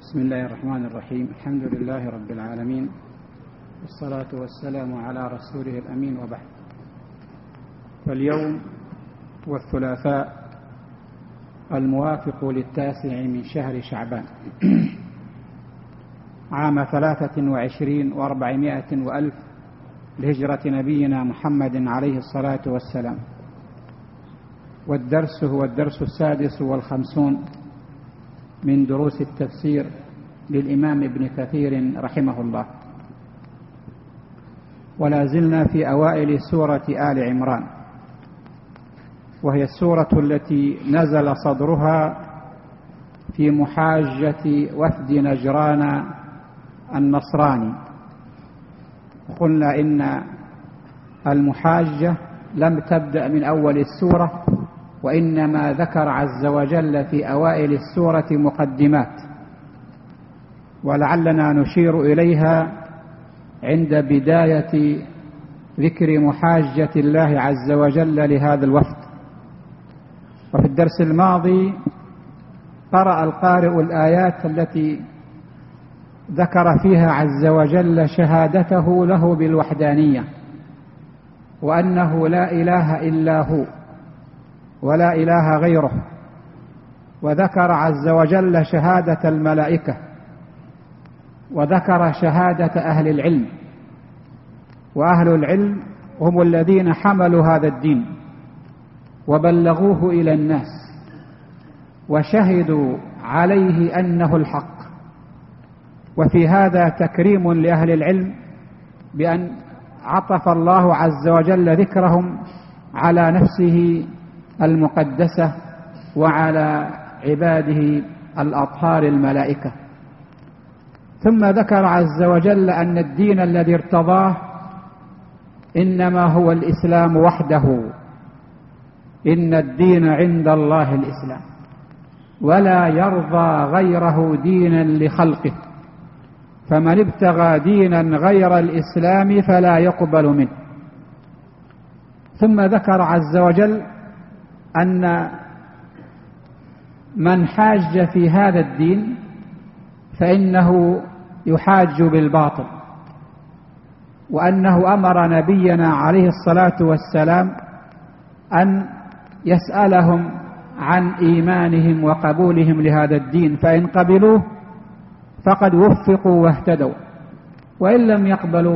بسم الله الرحمن الرحيم. الحمد لله رب العالمين، والصلاة والسلام على رسوله الأمين، وبعد. فاليوم والثلاثاء الموافق 9 من شهر شعبان عام 23 و400 وألف لهجرة نبينا محمد عليه الصلاة والسلام، والدرس هو الدرس 56 من دروس التفسير للإمام ابن كثير رحمه الله. ولا زلنا في أوائل سورة آل عمران، وهي السورة التي نزل صدرها في محاجة وفد نجران النصراني. قلنا إن المحاجة لم تبدأ من أول السورة، وإنما ذكر عز وجل في أوائل السورة مقدمات، ولعلنا نشير إليها عند بداية ذكر محاجة الله عز وجل لهذا الوفد. وفي الدرس الماضي قرأ القارئ الآيات التي ذكر فيها عز وجل شهادته له بالوحدانية، وأنه لا إله إلا هو ولا إله غيره، وذكر عز وجل شهادة الملائكة، وذكر شهادة أهل العلم. وأهل العلم هم الذين حملوا هذا الدين وبلغوه إلى الناس وشهدوا عليه أنه الحق. وفي هذا تكريم لأهل العلم بأن عطف الله عز وجل ذكرهم على نفسه المقدسة وعلى عباده الأطهار الملائكة. ثم ذكر عز وجل أن الدين الذي ارتضاه إنما هو الإسلام وحده، إن الدين عند الله الإسلام، ولا يرضى غيره دينا لخلقه، فمن ابتغى دينا غير الإسلام فلا يقبل منه. ثم ذكر عز وجل أن من حاج في هذا الدين فإنه يحاج بالباطل، وأنه أمر نبينا عليه الصلاة والسلام أن يسألهم عن إيمانهم وقبولهم لهذا الدين، فإن قبلوه فقد وفقوا واهتدوا، وإن لم يقبلوا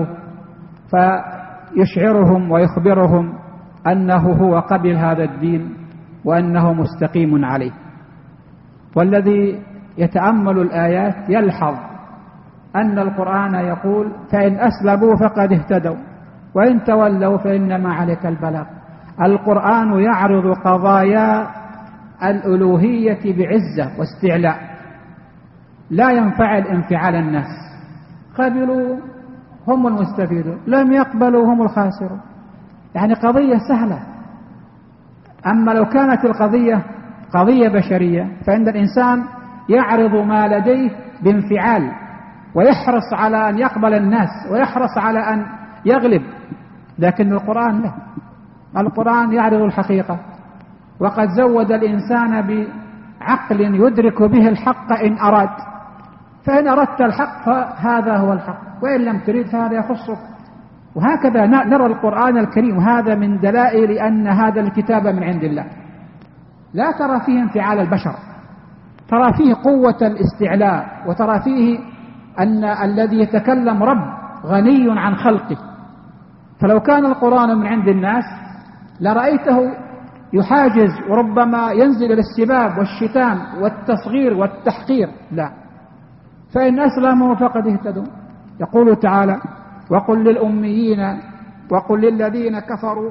فيشعرهم ويخبرهم أنه هو قبل هذا الدين وأنه مستقيم عليه. والذي يتأمل الآيات يلحظ أن القرآن يقول فإن أسلموا فقد اهتدوا وإن تولوا فإنما عليك البلاغ. القرآن يعرض قضايا الألوهية بعزة واستعلاء، لا ينفعل انفعال الناس. قبلوا هم المستفيدون، لم يقبلوا هم الخاسرون. يعني قضية سهلة. أما لو كانت القضية قضية بشرية فإن الإنسان يعرض ما لديه بانفعال، ويحرص على أن يقبل الناس، ويحرص على أن يغلب. لكن القرآن لا، القرآن يعرض الحقيقة، وقد زود الإنسان بعقل يدرك به الحق إن أراد. فإن أردت الحق فهذا هو الحق، وإن لم تريد فهذا يخصك. وهكذا نرى القرآن الكريم، وهذا من دلائل أن هذا الكتاب من عند الله. لا ترى فيه انفعال البشر، ترى فيه قوة الاستعلاء، وترى فيه أن الذي يتكلم رب غني عن خلقه. فلو كان القرآن من عند الناس لرأيته يحاجز، وربما ينزل إلى السباب والشتام والتصغير والتحقير. لا، فإن أسلموا فقد اهتدوا. يقول تعالى وقل للأميين وقل للذين كفروا،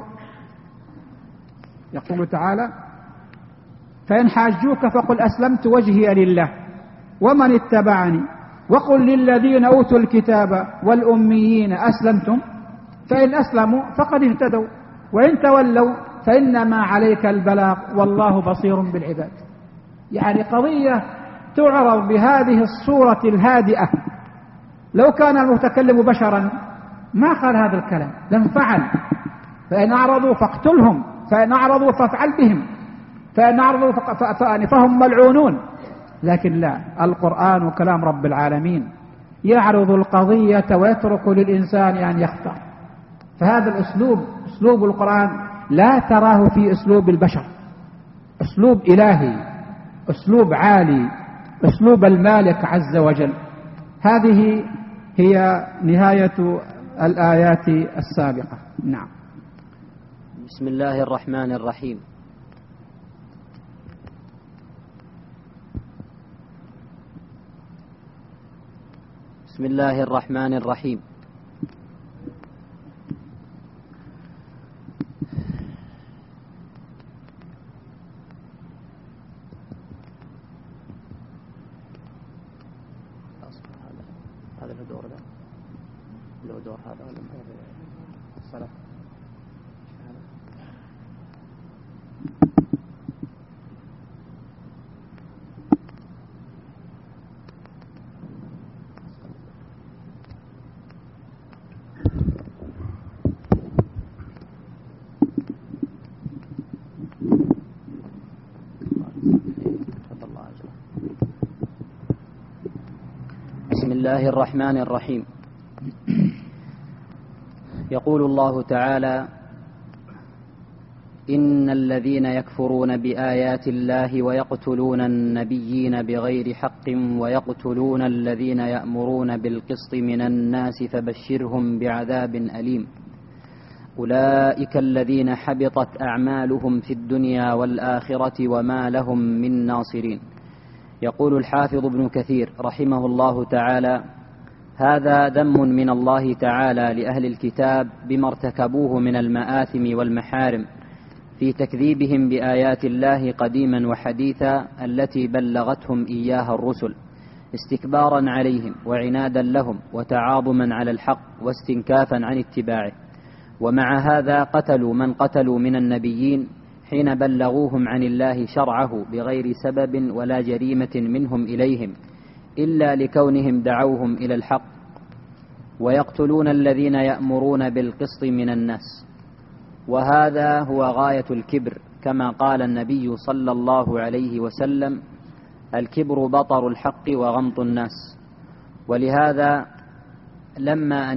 يقول تعالى فإن حاجوك فقل أسلمت وجهي لله ومن اتبعني وقل للذين أوتوا الكتاب والأميين أسلمتم، فإن أسلموا فقد اهتدوا وإن تولوا فإنما عليك البلاغ والله بصير بالعباد. يعني قضية تعرض بهذه الصورة الهادئة. لو كان المتكلم بشرا ما قال هذا الكلام، لم فعل. فإن أعرضوا فاقتلهم، فإن أعرضوا فافعل بهم، فإن أعرضوا فهم ملعونون. لكن لا، القرآن كلام رب العالمين يعرض القضية ويترك للإنسان أن يختار. فهذا الأسلوب، أسلوب القرآن، لا تراه في أسلوب البشر، أسلوب إلهي، أسلوب عالي، أسلوب المالك عز وجل. هذه هي نهاية الآيات السابقة. نعم. بسم الله الرحمن الرحيم. بسم الله الرحمن الرحيم. هذا له دور، له دور هذا ولا الصلاة. بسم الله الرحمن الرحيم. يقول الله تعالى: إن الذين يكفرون بآيات الله ويقتلون النبيين بغير حق ويقتلون الذين يأمرون بالقسط من الناس فبشرهم بعذاب أليم. أولئك الذين حبطت أعمالهم في الدنيا والآخرة وما لهم من ناصرين. يقول الحافظ ابن كثير رحمه الله تعالى: هذا ذم من الله تعالى لأهل الكتاب بما ارتكبوه من المآثم والمحارم في تكذيبهم بآيات الله قديما وحديثا التي بلغتهم إياها الرسل، استكبارا عليهم وعنادا لهم وتعاظما على الحق واستنكافا عن اتباعه. ومع هذا قتلوا من قتلوا من النبيين حين بلغوهم عن الله شرعه بغير سبب ولا جريمة منهم إليهم إلا لكونهم دعوهم إلى الحق. ويقتلون الذين يأمرون بالقسط من الناس، وهذا هو غاية الكبر، كما قال النبي صلى الله عليه وسلم: الكبر بطر الحق وغمط الناس. ولهذا لما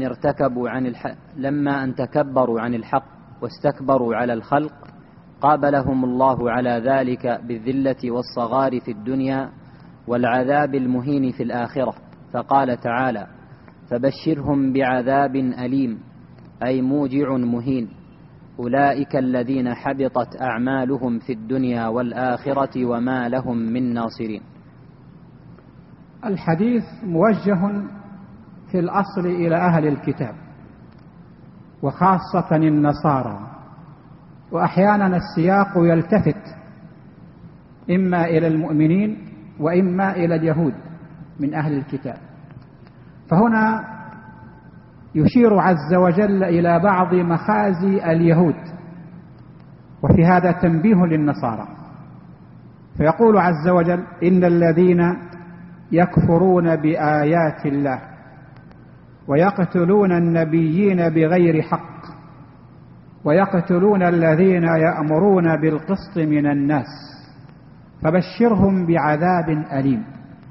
أن تكبروا عن الحق واستكبروا على الخلق قابلهم الله على ذلك بالذلة والصغار في الدنيا والعذاب المهين في الآخرة، فقال تعالى: فبشرهم بعذاب أليم، أي موجع مهين. أولئك الذين حبطت أعمالهم في الدنيا والآخرة وما لهم من ناصرين. الحديث موجه في الأصل إلى أهل الكتاب وخاصة النصارى، وأحيانا السياق يلتفت إما إلى المؤمنين وإما إلى اليهود من أهل الكتاب. فهنا يشير عز وجل إلى بعض مخازي اليهود، وفي هذا تنبيه للنصارى. فيقول عز وجل: إن الذين يكفرون بآيات الله ويقتلون النبيين بغير حق ويقتلون الذين يأمرون بالقسط من الناس فبشرهم بعذاب أليم.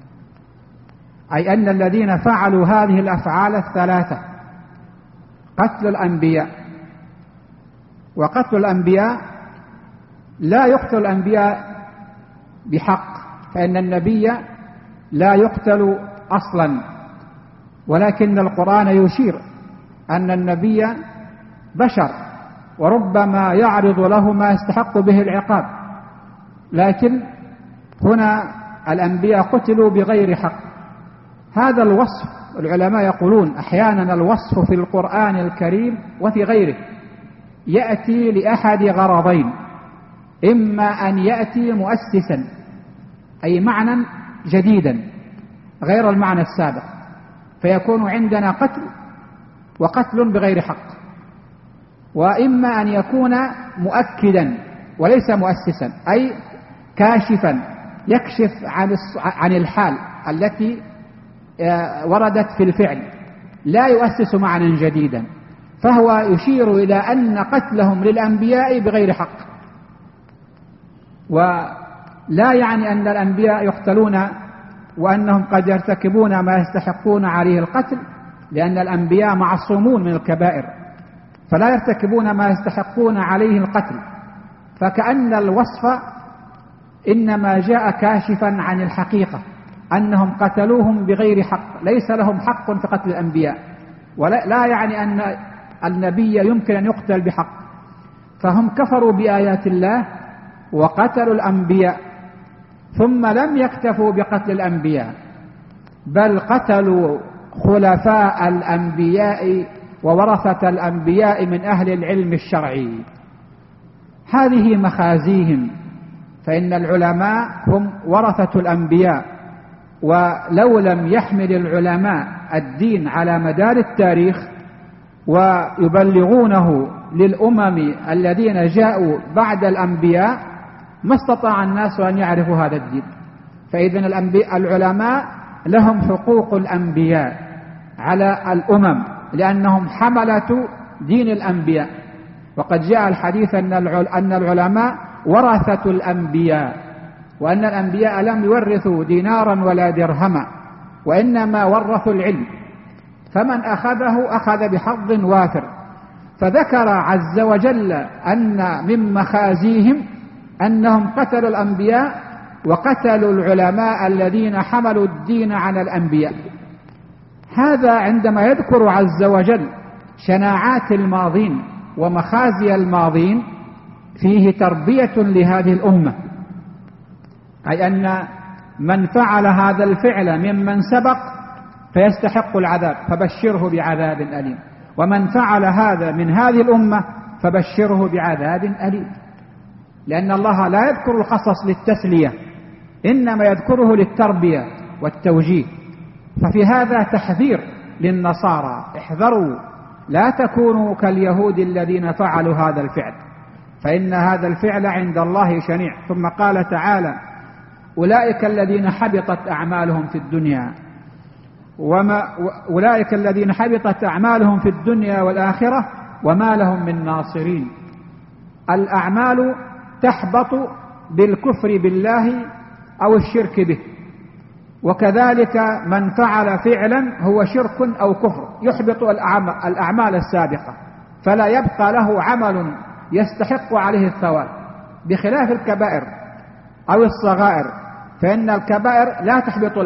أي أن الذين فعلوا هذه الأفعال الثلاثة: قتل الأنبياء، وقتل الأنبياء لا يقتل الأنبياء بحق، فإن النبي لا يقتل أصلا، ولكن القرآن يشير أن النبي بشر وربما يعرض له ما يستحق به العقاب، لكن هنا الأنبياء قتلوا بغير حق. هذا الوصف العلماء يقولون أحيانا الوصف في القرآن الكريم وفي غيره يأتي لأحد غرضين: إما أن يأتي مؤسسا أي معنى جديدا غير المعنى السابق، فيكون عندنا قتل وقتل بغير حق، وإما أن يكون مؤكدا وليس مؤسسا أي كاشفا يكشف عن الحال التي وردت في الفعل، لا يؤسس معنى جديدا. فهو يشير إلى أن قتلهم للأنبياء بغير حق. لا يعني أن الأنبياء يقتلون وأنهم قد يرتكبون ما يستحقون عليه القتل، لأن الأنبياء معصومون من الكبائر فلا يرتكبون ما يستحقون عليه القتل. فكأن الوصف إنما جاء كاشفا عن الحقيقة، أنهم قتلوهم بغير حق، ليس لهم حق في قتل الأنبياء، ولا يعني أن النبي يمكن أن يقتل بحق. فهم كفروا بآيات الله وقتلوا الأنبياء، ثم لم يكتفوا بقتل الأنبياء بل قتلوا خلفاء الأنبياء وورثة الأنبياء من أهل العلم الشرعي. هذه مخازيهم، فإن العلماء هم ورثة الأنبياء، ولو لم يحمل العلماء الدين على مدار التاريخ ويبلغونه للأمم الذين جاءوا بعد الأنبياء ما استطاع الناس أن يعرفوا هذا الدين. فإذن العلماء لهم حقوق الأنبياء على الأمم، لأنهم حملة دين الأنبياء. وقد جاء الحديث أن العلماء ورثة الأنبياء، وأن الأنبياء لم يورثوا دينارا ولا درهما، وإنما ورثوا العلم، فمن أخذه أخذ بحظ وافر. فذكر عز وجل أن من مخازيهم أنهم قتلوا الأنبياء وقتلوا العلماء الذين حملوا الدين على الأنبياء. هذا عندما يذكر عز وجل شناعات الماضين ومخازي الماضين فيه تربية لهذه الأمة، أي أن من فعل هذا الفعل ممن سبق فيستحق العذاب فبشره بعذاب أليم، ومن فعل هذا من هذه الأمة فبشره بعذاب أليم. لأن الله لا يذكر القصص للتسلية، إنما يذكره للتربية والتوجيه. ففي هذا تحذير للنصارى: احذروا لا تكونوا كاليهود الذين فعلوا هذا الفعل، فإن هذا الفعل عند الله شنيع. ثم قال تعالى: أولئك الذين حبطت أعمالهم في الدنيا أولئك الذين حبطت أعمالهم في الدنيا والآخرة وما لهم من ناصرين. الأعمال تحبط بالكفر بالله أو الشرك به، وكذلك من فعل فعلا هو شرك أو كفر يحبط الأعمال السابقة، فلا يبقى له عمل يستحق عليه الثواب، بخلاف الكبائر أو الصغائر، فإن الكبائر لا تحبط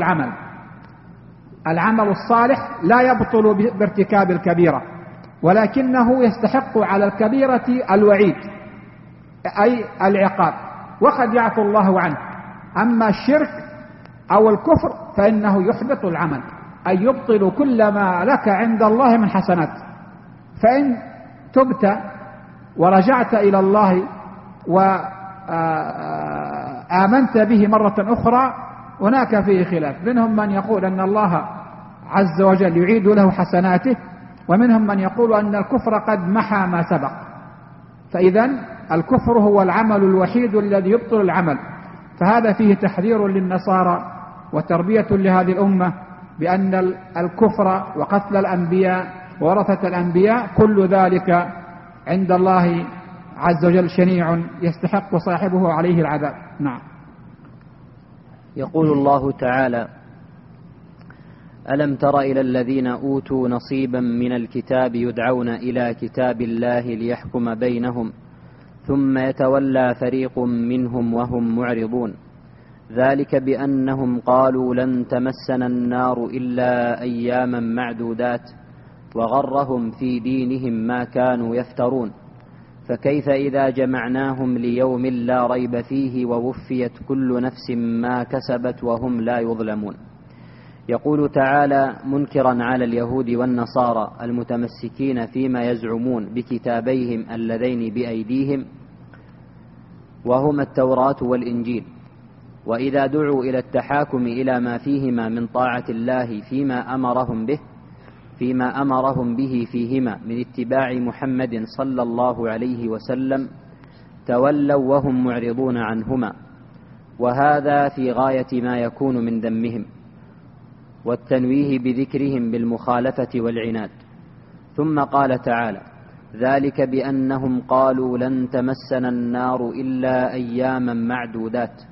العمل الصالح لا يبطل بارتكاب الكبيرة، ولكنه يستحق على الكبيرة الوعيد أي العقاب، وقد يعفو الله عنه. أما الشرك أو الكفر فإنه يحبط العمل، أي يبطل كل ما لك عند الله من حسنات. فإن تبت ورجعت إلى الله وآمنت به مرة أخرى هناك فيه خلاف، منهم من يقول أن الله عز وجل يعيد له حسناته، ومنهم من يقول أن الكفر قد محى ما سبق. فإذن الكفر هو العمل الوحيد الذي يبطل العمل. فهذا فيه تحذير للنصارى وتربية لهذه الأمة بأن الكفر وقتل الأنبياء وورثة الأنبياء كل ذلك عند الله عز وجل شنيع يستحق صاحبه عليه العذاب. نعم. يقول الله تعالى: ألم تر إلى الذين أوتوا نصيبا من الكتاب يدعون إلى كتاب الله ليحكم بينهم ثم يتولى فريق منهم وهم معرضون، ذلك بأنهم قالوا لن تمسنا النار إلا أياما معدودات وغرهم في دينهم ما كانوا يفترون، فكيف إذا جمعناهم ليوم لا ريب فيه ووفيت كل نفس ما كسبت وهم لا يظلمون. يقول تعالى منكرا على اليهود والنصارى المتمسكين فيما يزعمون بكتابيهم اللذين بأيديهم وهما التوراة والإنجيل، وإذا دعوا إلى التحاكم إلى ما فيهما من طاعة الله فيما أمرهم به فيهما من اتباع محمد صلى الله عليه وسلم تولوا وهم معرضون عنهما، وهذا في غاية ما يكون من ذمهم والتنويه بذكرهم بالمخالفة والعناد. ثم قال تعالى: ذلك بأنهم قالوا لن تمسنا النار إلا أياما معدودات،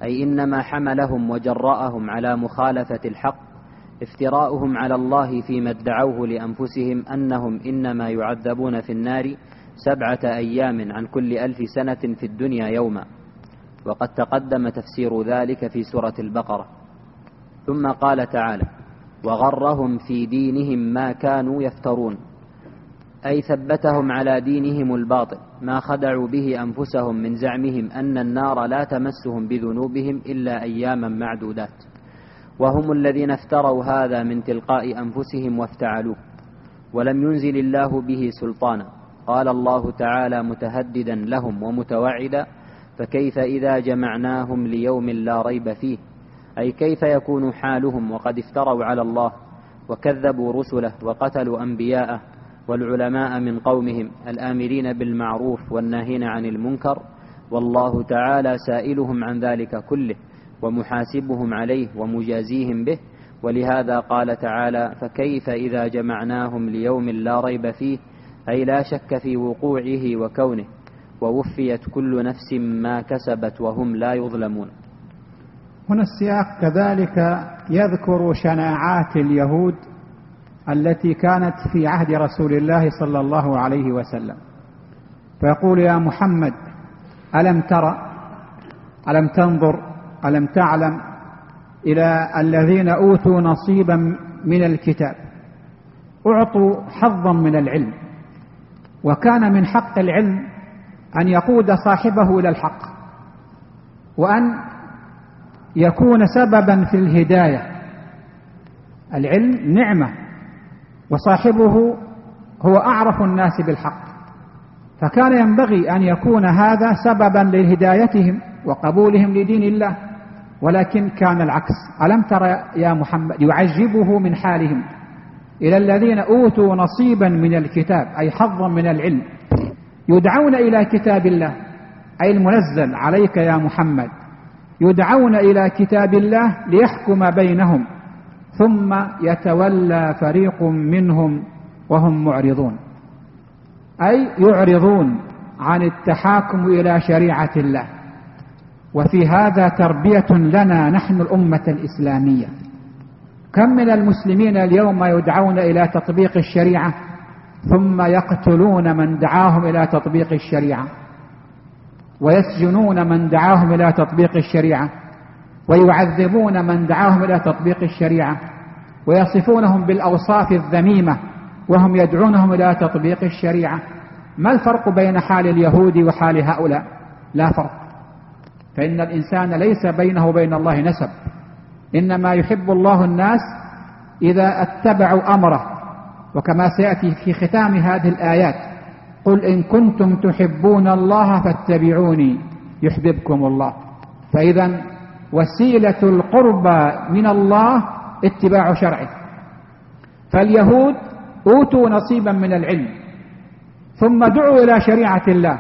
أي إنما حملهم وجرأهم على مخالفة الحق افتراؤهم على الله فيما ادعوه لأنفسهم أنهم إنما يعذبون في النار 7 أيام عن كل 1000 سنة في الدنيا يوما، وقد تقدم تفسير ذلك في سورة البقرة. ثم قال تعالى: وغرهم في دينهم ما كانوا يفترون، أي ثبتهم على دينهم الباطل ما خدعوا به أنفسهم من زعمهم أن النار لا تمسهم بذنوبهم إلا أياما معدودات، وهم الذين افتروا هذا من تلقاء أنفسهم وافتعلوه، ولم ينزل الله به سلطانا. قال الله تعالى متهددا لهم ومتوعدا: فكيف إذا جمعناهم ليوم لا ريب فيه، أي كيف يكون حالهم وقد افتروا على الله وكذبوا رسله وقتلوا أنبياءه والعلماء من قومهم الآمرين بالمعروف والناهين عن المنكر، والله تعالى سائلهم عن ذلك كله ومحاسبهم عليه ومجازيهم به. ولهذا قال تعالى: فكيف إذا جمعناهم ليوم لا ريب فيه، أي لا شك في وقوعه وكونه، ووفيت كل نفس ما كسبت وهم لا يظلمون. هنا السياق كذلك يذكر شناعات اليهود التي كانت في عهد رسول الله صلى الله عليه وسلم، فيقول: يا محمد ألم ترى، ألم تنظر، ألم تعلم إلى الذين أوتوا نصيبا من الكتاب، أعطوا حظا من العلم، وكان من حق العلم أن يقود صاحبه إلى الحق، وأن يكون سببا في الهداية. العلم نعمة، وصاحبه هو أعرف الناس بالحق، فكان ينبغي أن يكون هذا سببا لهدايتهم وقبولهم لدين الله، ولكن كان العكس. ألم ترى يا محمد، يعجبه من حالهم، إلى الذين أوتوا نصيبا من الكتاب، أي حظا من العلم، يدعون إلى كتاب الله، أي المنزل عليك يا محمد، يدعون إلى كتاب الله ليحكم بينهم، ثم يتولى فريق منهم وهم معرضون، أي يعرضون عن التحاكم إلى شريعة الله. وفي هذا تربية لنا نحن الأمة الإسلامية. كم من المسلمين اليوم يدعون إلى تطبيق الشريعة ثم يقتلون من دعاهم إلى تطبيق الشريعة، ويسجنون من دعاهم إلى تطبيق الشريعة، ويعذبون من دعاهم إلى تطبيق الشريعة، ويصفونهم بالأوصاف الذميمة وهم يدعونهم إلى تطبيق الشريعة. ما الفرق بين حال اليهود وحال هؤلاء؟ لا فرق، فإن الإنسان ليس بينه وبين الله نسب، إنما يحب الله الناس إذا اتبعوا أمره، وكما سيأتي في ختام هذه الآيات: قل إن كنتم تحبون الله فاتبعوني يحببكم الله. فإذا وسيلة القربى من الله اتباع شرعه. فاليهود أوتوا نصيبا من العلم ثم دعوا إلى شريعة الله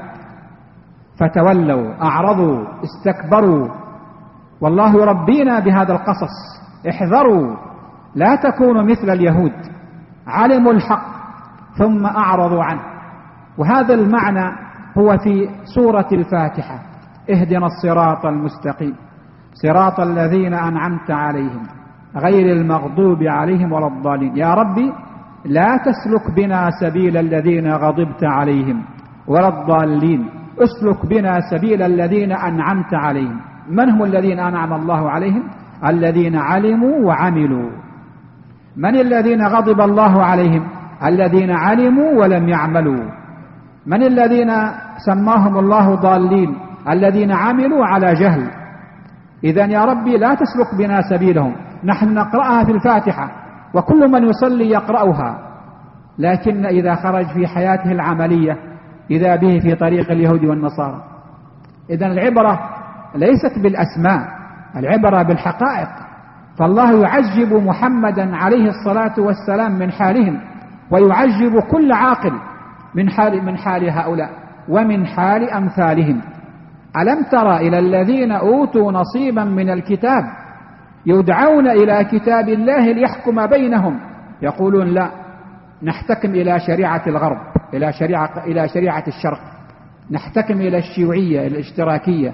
فتولوا، أعرضوا، استكبروا. والله يربينا بهذا القصص: احذروا لا تكونوا مثل اليهود، علموا الحق ثم أعرضوا عنه. وهذا المعنى هو في سورة الفاتحة: اهدنا الصراط المستقيم صراط الذين أنعمت عليهم غير المغضوب عليهم ولا الضالين. يا ربي لا تسلك بنا سبيل الذين غضبت عليهم ولا الضالين، اسلك بنا سبيل الذين أنعمت عليهم. من هم الذين أنعم الله عليهم؟ الذين علموا وعملوا. من الذين غضب الله عليهم؟ الذين علموا ولم يعملوا. من الذين سماهم الله ضالين؟ الذين عملوا على جهل. إذن يا ربي لا تسلك بنا سبيلهم. نحن نقرأها في الفاتحة وكل من يصلي يقرأها، لكن إذا خرج في حياته العملية إذا به في طريق اليهود والنصارى. إذن العبرة ليست بالأسماء، العبرة بالحقائق. فالله يعجب محمدا عليه الصلاة والسلام من حالهم، ويعجب كل عاقل من حال هؤلاء ومن حال أمثالهم. ألم تر إلى الذين أوتوا نصيبا من الكتاب يدعون إلى كتاب الله ليحكم بينهم، يقولون لا، نحتكم إلى شريعة الغرب، إلى شريعة الشرق، نحتكم إلى الشيوعية، الاشتراكية،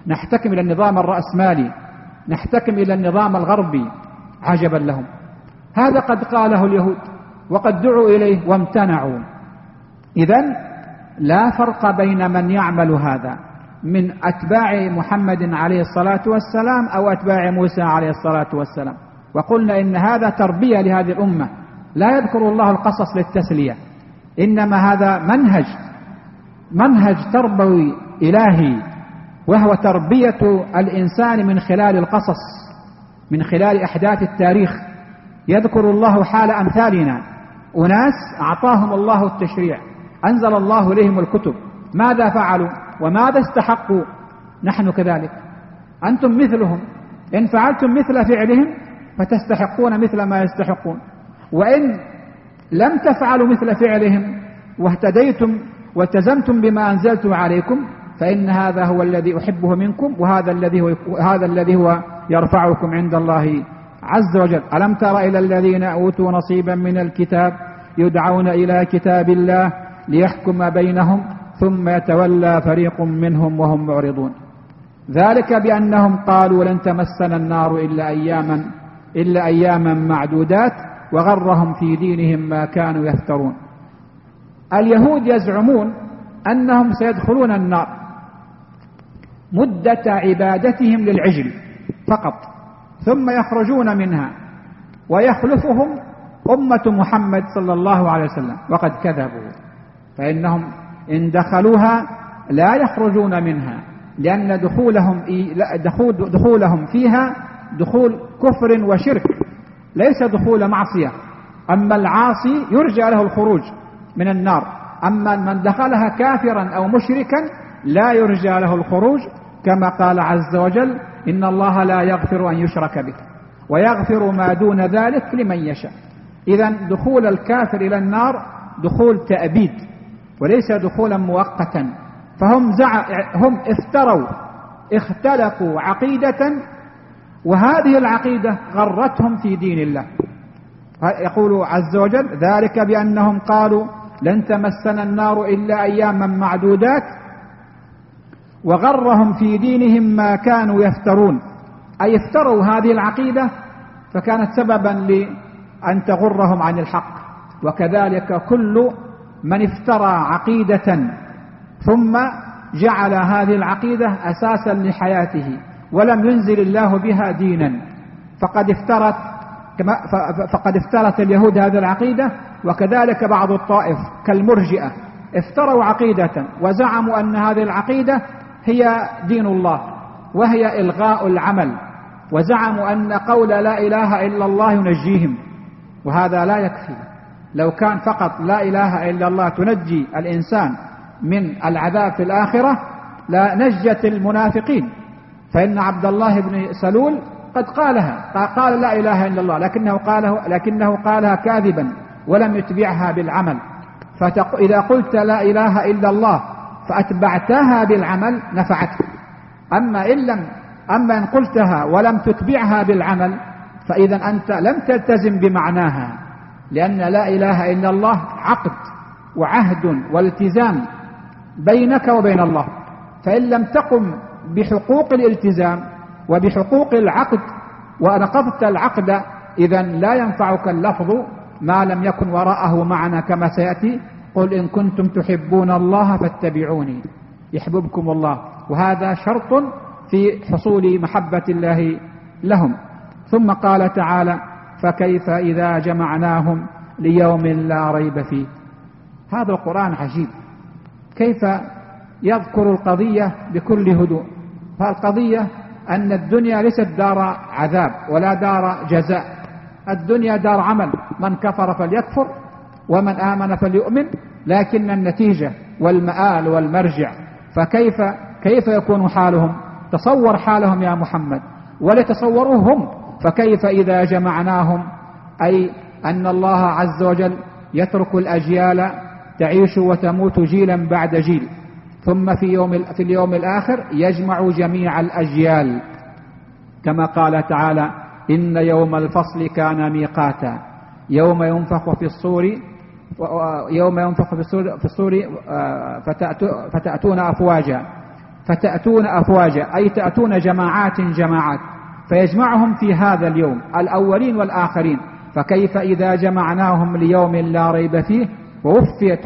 نحتكم إلى النظام الرأسمالي، نحتكم إلى النظام الغربي. عجبا لهم، هذا قد قاله اليهود وقد دعوا إليه وامتنعوا. إذن لا فرق بين من يعمل هذا من أتباع محمد عليه الصلاة والسلام أو أتباع موسى عليه الصلاة والسلام. وقلنا إن هذا تربية لهذه الأمة، لا يذكر الله القصص للتسلية، إنما هذا منهج تربوي إلهي، وهو تربية الإنسان من خلال القصص، من خلال أحداث التاريخ. يذكر الله حال أمثالنا، أناس أعطاهم الله التشريع، أنزل الله إليهم الكتب، ماذا فعلوا وماذا استحقوا؟ نحن كذلك، أنتم مثلهم، إن فعلتم مثل فعلهم فتستحقون مثل ما يستحقون، وإن لم تفعلوا مثل فعلهم واهتديتم والتزمتم بما أنزلتم عليكم فإن هذا هو الذي أحبه منكم، وهذا الذي هو يرفعكم عند الله عز وجل. ألم تر إلى الذين أوتوا نصيبا من الكتاب يدعون إلى كتاب الله ليحكم بينهم ثم يتولى فريق منهم وهم معرضون. ذلك بأنهم قالوا لن تمسنا النار إلا أياما معدودات وغرهم في دينهم ما كانوا يفترون. اليهود يزعمون أنهم سيدخلون النار مدة عبادتهم للعجل فقط، ثم يخرجون منها ويخلفهم أمة محمد صلى الله عليه وسلم، وقد كذبوا، فإنهم إن دخلوها لا يخرجون منها، لأن دخولهم فيها دخول كفر وشرك، ليس دخول معصية. أما العاصي يرجى له الخروج من النار، أما من دخلها كافرا أو مشركا لا يرجى له الخروج، كما قال عز وجل إن الله لا يغفر أن يشرك به ويغفر ما دون ذلك لمن يشاء. إذن دخول الكافر إلى النار دخول تأبيد وليس دخولا مؤقتا. فهم اختلقوا عقيدة، وهذه العقيدة غرتهم في دين الله. يقول عز وجل ذلك بأنهم قالوا لن تمسنا النار إلا أياما معدودات وغرهم في دينهم ما كانوا يفترون، أي افتروا هذه العقيدة فكانت سببا لأن تغرهم عن الحق. وكذلك كل من افترى عقيدة ثم جعل هذه العقيدة أساسا لحياته ولم ينزل الله بها دينا فقد افترت اليهود هذه العقيدة، وكذلك بعض الطائف كالمرجئة افتروا عقيدة وزعموا أن هذه العقيدة هي دين الله وهي إلغاء العمل، وزعموا أن قول لا إله إلا الله ينجيهم، وهذا لا يكفي. لو كان فقط لا إله إلا الله تنجي الإنسان من العذاب في الآخرة لنجت المنافقين، فإن عبد الله بن سلول قد قال لا إله إلا الله لكنه قالها كاذبا ولم يتبعها بالعمل. فإذا قلت لا إله إلا الله فأتبعتها بالعمل نفعتك، أما إن قلتها ولم تتبعها بالعمل فإذا أنت لم تلتزم بمعناها، لأن لا إله إلا الله عقد وعهد والتزام بينك وبين الله، فإن لم تقم بحقوق الالتزام وبحقوق العقد ونقضت العقد إذن لا ينفعك اللفظ ما لم يكن وراءه معنى، كما سيأتي قل إن كنتم تحبون الله فاتبعوني يحببكم الله، وهذا شرط في حصول محبة الله لهم. ثم قال تعالى فكيف إذا جمعناهم ليوم لا ريب فيه. هذا القرآن عجيب، كيف يذكر القضية بكل هدوء. فالقضية أن الدنيا ليست دار عذاب ولا دار جزاء، الدنيا دار عمل، من كفر فليكفر ومن آمن فليؤمن، لكن النتيجة والمآل والمرجع. فكيف يكون حالهم؟ تصور حالهم يا محمد ولتصوروا هم. فكيف إذا جمعناهم، أي أن الله عز وجل يترك الأجيال تعيش وتموت جيلا بعد جيل، ثم في اليوم الآخر يجمع جميع الأجيال، كما قال تعالى إن يوم الفصل كان ميقاتا يوم ينفخ في الصور فتأتون أفواجا فتأتون أفواجا، أي تأتون جماعات جماعات، فيجمعهم في هذا اليوم الأولين والآخرين، فكيف إذا جمعناهم ليوم لا ريب فيه ووفيت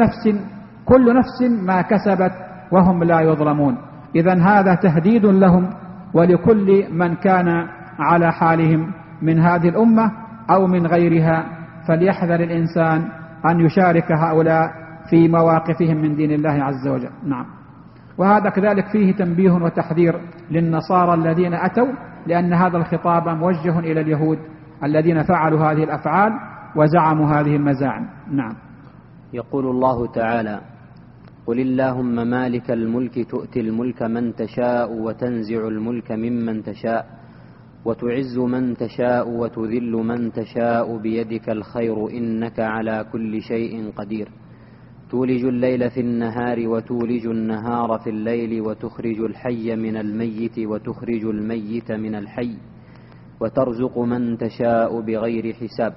كل نفس ما كسبت وهم لا يظلمون. إذن هذا تهديد لهم ولكل من كان على حالهم من هذه الأمة أو من غيرها، فليحذر الإنسان أن يشارك هؤلاء في مواقفهم من دين الله عز وجل. نعم. وهذا كذلك فيه تنبيه وتحذير للنصارى الذين أتوا، لأن هذا الخطاب موجه إلى اليهود الذين فعلوا هذه الأفعال وزعموا هذه المزاعم. نعم. يقول الله تعالى: قل اللهم مالك الملك تؤتي الملك من تشاء وتنزع الملك ممن تشاء وتعز من تشاء وتذل من تشاء بيدك الخير إنك على كل شيء قدير تولج الليل في النهار وتولج النهار في الليل وتخرج الحي من الميت وتخرج الميت من الحي وترزق من تشاء بغير حساب.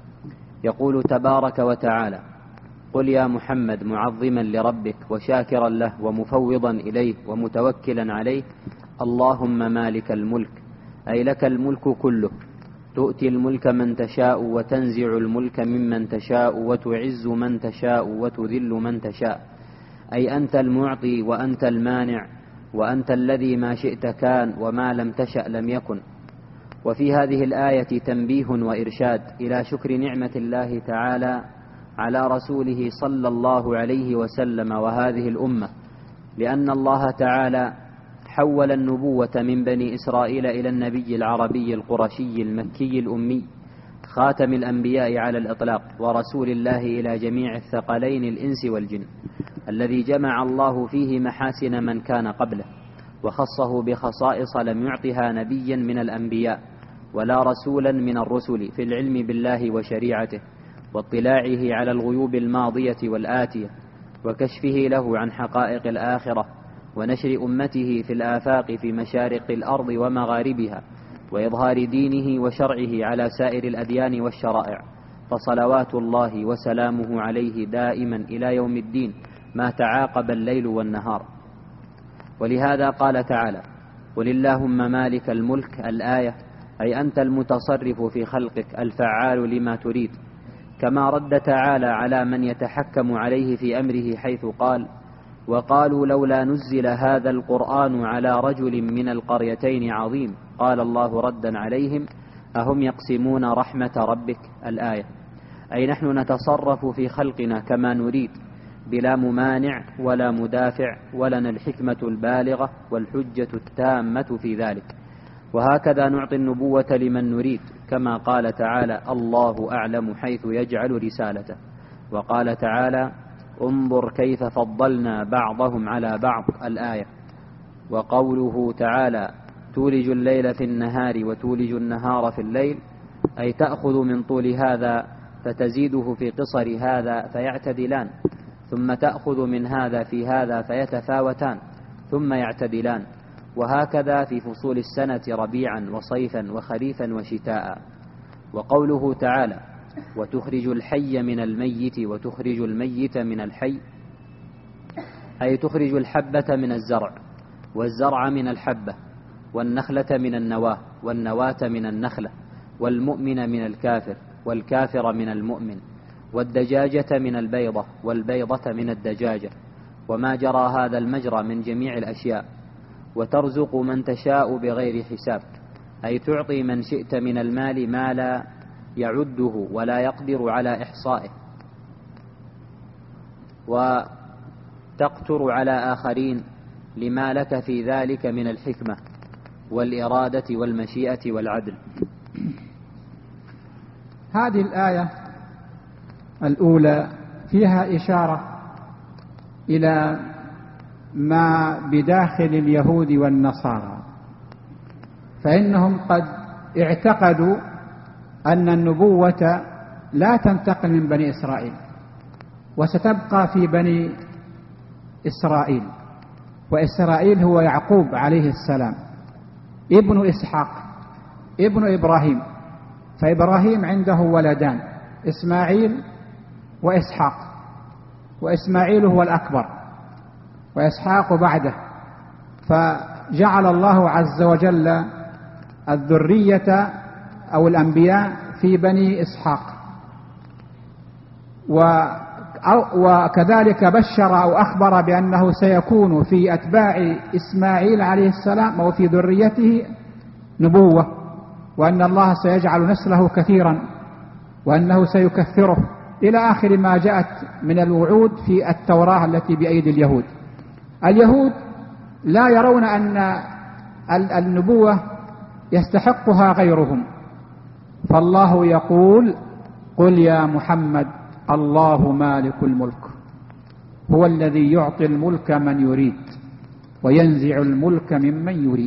يقول تبارك وتعالى: قل يا محمد معظما لربك وشاكرا له ومفوضا إليه ومتوكلا عليه: اللهم مالك الملك، أي لك الملك كله، تؤتي الملك من تشاء وتنزع الملك ممن تشاء وتعز من تشاء وتذل من تشاء، أي أنت المعطي وأنت المانع وأنت الذي ما شئت كان وما لم تشأ لم يكن. وفي هذه الآية تنبيه وإرشاد إلى شكر نعمة الله تعالى على رسوله صلى الله عليه وسلم وهذه الأمة، لأن الله تعالى حول النبوة من بني إسرائيل إلى النبي العربي القرشي المكي الأمي خاتم الأنبياء على الإطلاق، ورسول الله إلى جميع الثقلين الإنس والجن، الذي جمع الله فيه محاسن من كان قبله وخصه بخصائص لم يعطها نبيا من الأنبياء ولا رسولا من الرسل في العلم بالله وشريعته واطلاعه على الغيوب الماضية والآتية وكشفه له عن حقائق الآخرة ونشر أمته في الآفاق في مشارق الأرض ومغاربها وإظهار دينه وشرعه على سائر الأديان والشرائع، فصلوات الله وسلامه عليه دائما إلى يوم الدين ما تعاقب الليل والنهار. ولهذا قال تعالى: قل اللهم مالك الملك، الآية، أي أنت المتصرف في خلقك الفعال لما تريد، كما رد تعالى على من يتحكم عليه في أمره حيث قال: وقالوا لولا نزل هذا القرآن على رجل من القريتين عظيم، قال الله ردا عليهم: أهم يقسمون رحمة ربك، الآية، أي نحن نتصرف في خلقنا كما نريد بلا ممانع ولا مدافع، ولنا الحكمة البالغة والحجة التامة في ذلك، وهكذا نعطي النبوة لمن نريد، كما قال تعالى: الله أعلم حيث يجعل رسالته. وقال تعالى: انظر كيف فضلنا بعضهم على بعض، الآية. وقوله تعالى: تولج الليل في النهار وتولج النهار في الليل، أي تأخذ من طول هذا فتزيده في قصر هذا فيعتدلان، ثم تأخذ من هذا في هذا فيتفاوتان ثم يعتدلان، وهكذا في فصول السنة ربيعا وصيفا وخريفا وشتاء. وقوله تعالى: وتخرج الحي من الميت وتخرج الميت من الحي، أي تخرج الحبة من الزرع والزرع من الحبة والنخلة من النواة والنواة من النخلة والمؤمن من الكافر والكافر من المؤمن والدجاجة من البيضة والبيضة من الدجاجة، وما جرى هذا المجرى من جميع الأشياء. وترزق من تشاء بغير حساب، أي تعطي من شئت من المال ما لا يعده ولا يقدر على إحصائه، وتقتر على آخرين لما لك في ذلك من الحكمة والإرادة والمشيئة والعدل. هذه الآية الأولى فيها إشارة إلى ما بداخل اليهود والنصارى، فإنهم قد اعتقدوا أن النبوة لا تنتقل من بني إسرائيل وستبقى في بني إسرائيل، وإسرائيل هو يعقوب عليه السلام ابن إسحاق ابن إبراهيم، فإبراهيم عنده ولدان إسماعيل وإسحاق، وإسماعيل هو الأكبر وإسحاق بعده، فجعل الله عز وجل الذرية أو الأنبياء في بني إسحاق، وكذلك بشر أو أخبر بأنه سيكون في أتباع إسماعيل عليه السلام أو في ذريته نبوة، وأن الله سيجعل نسله كثيرا، وأنه سيكثره، إلى آخر ما جاءت من الوعود في التوراة التي بأيدي اليهود. اليهود لا يرون أن النبوة يستحقها غيرهم، فالله يقول: قل يا محمد الله مالك الملك، هو الذي يعطي الملك من يريد وينزع الملك ممن يريد.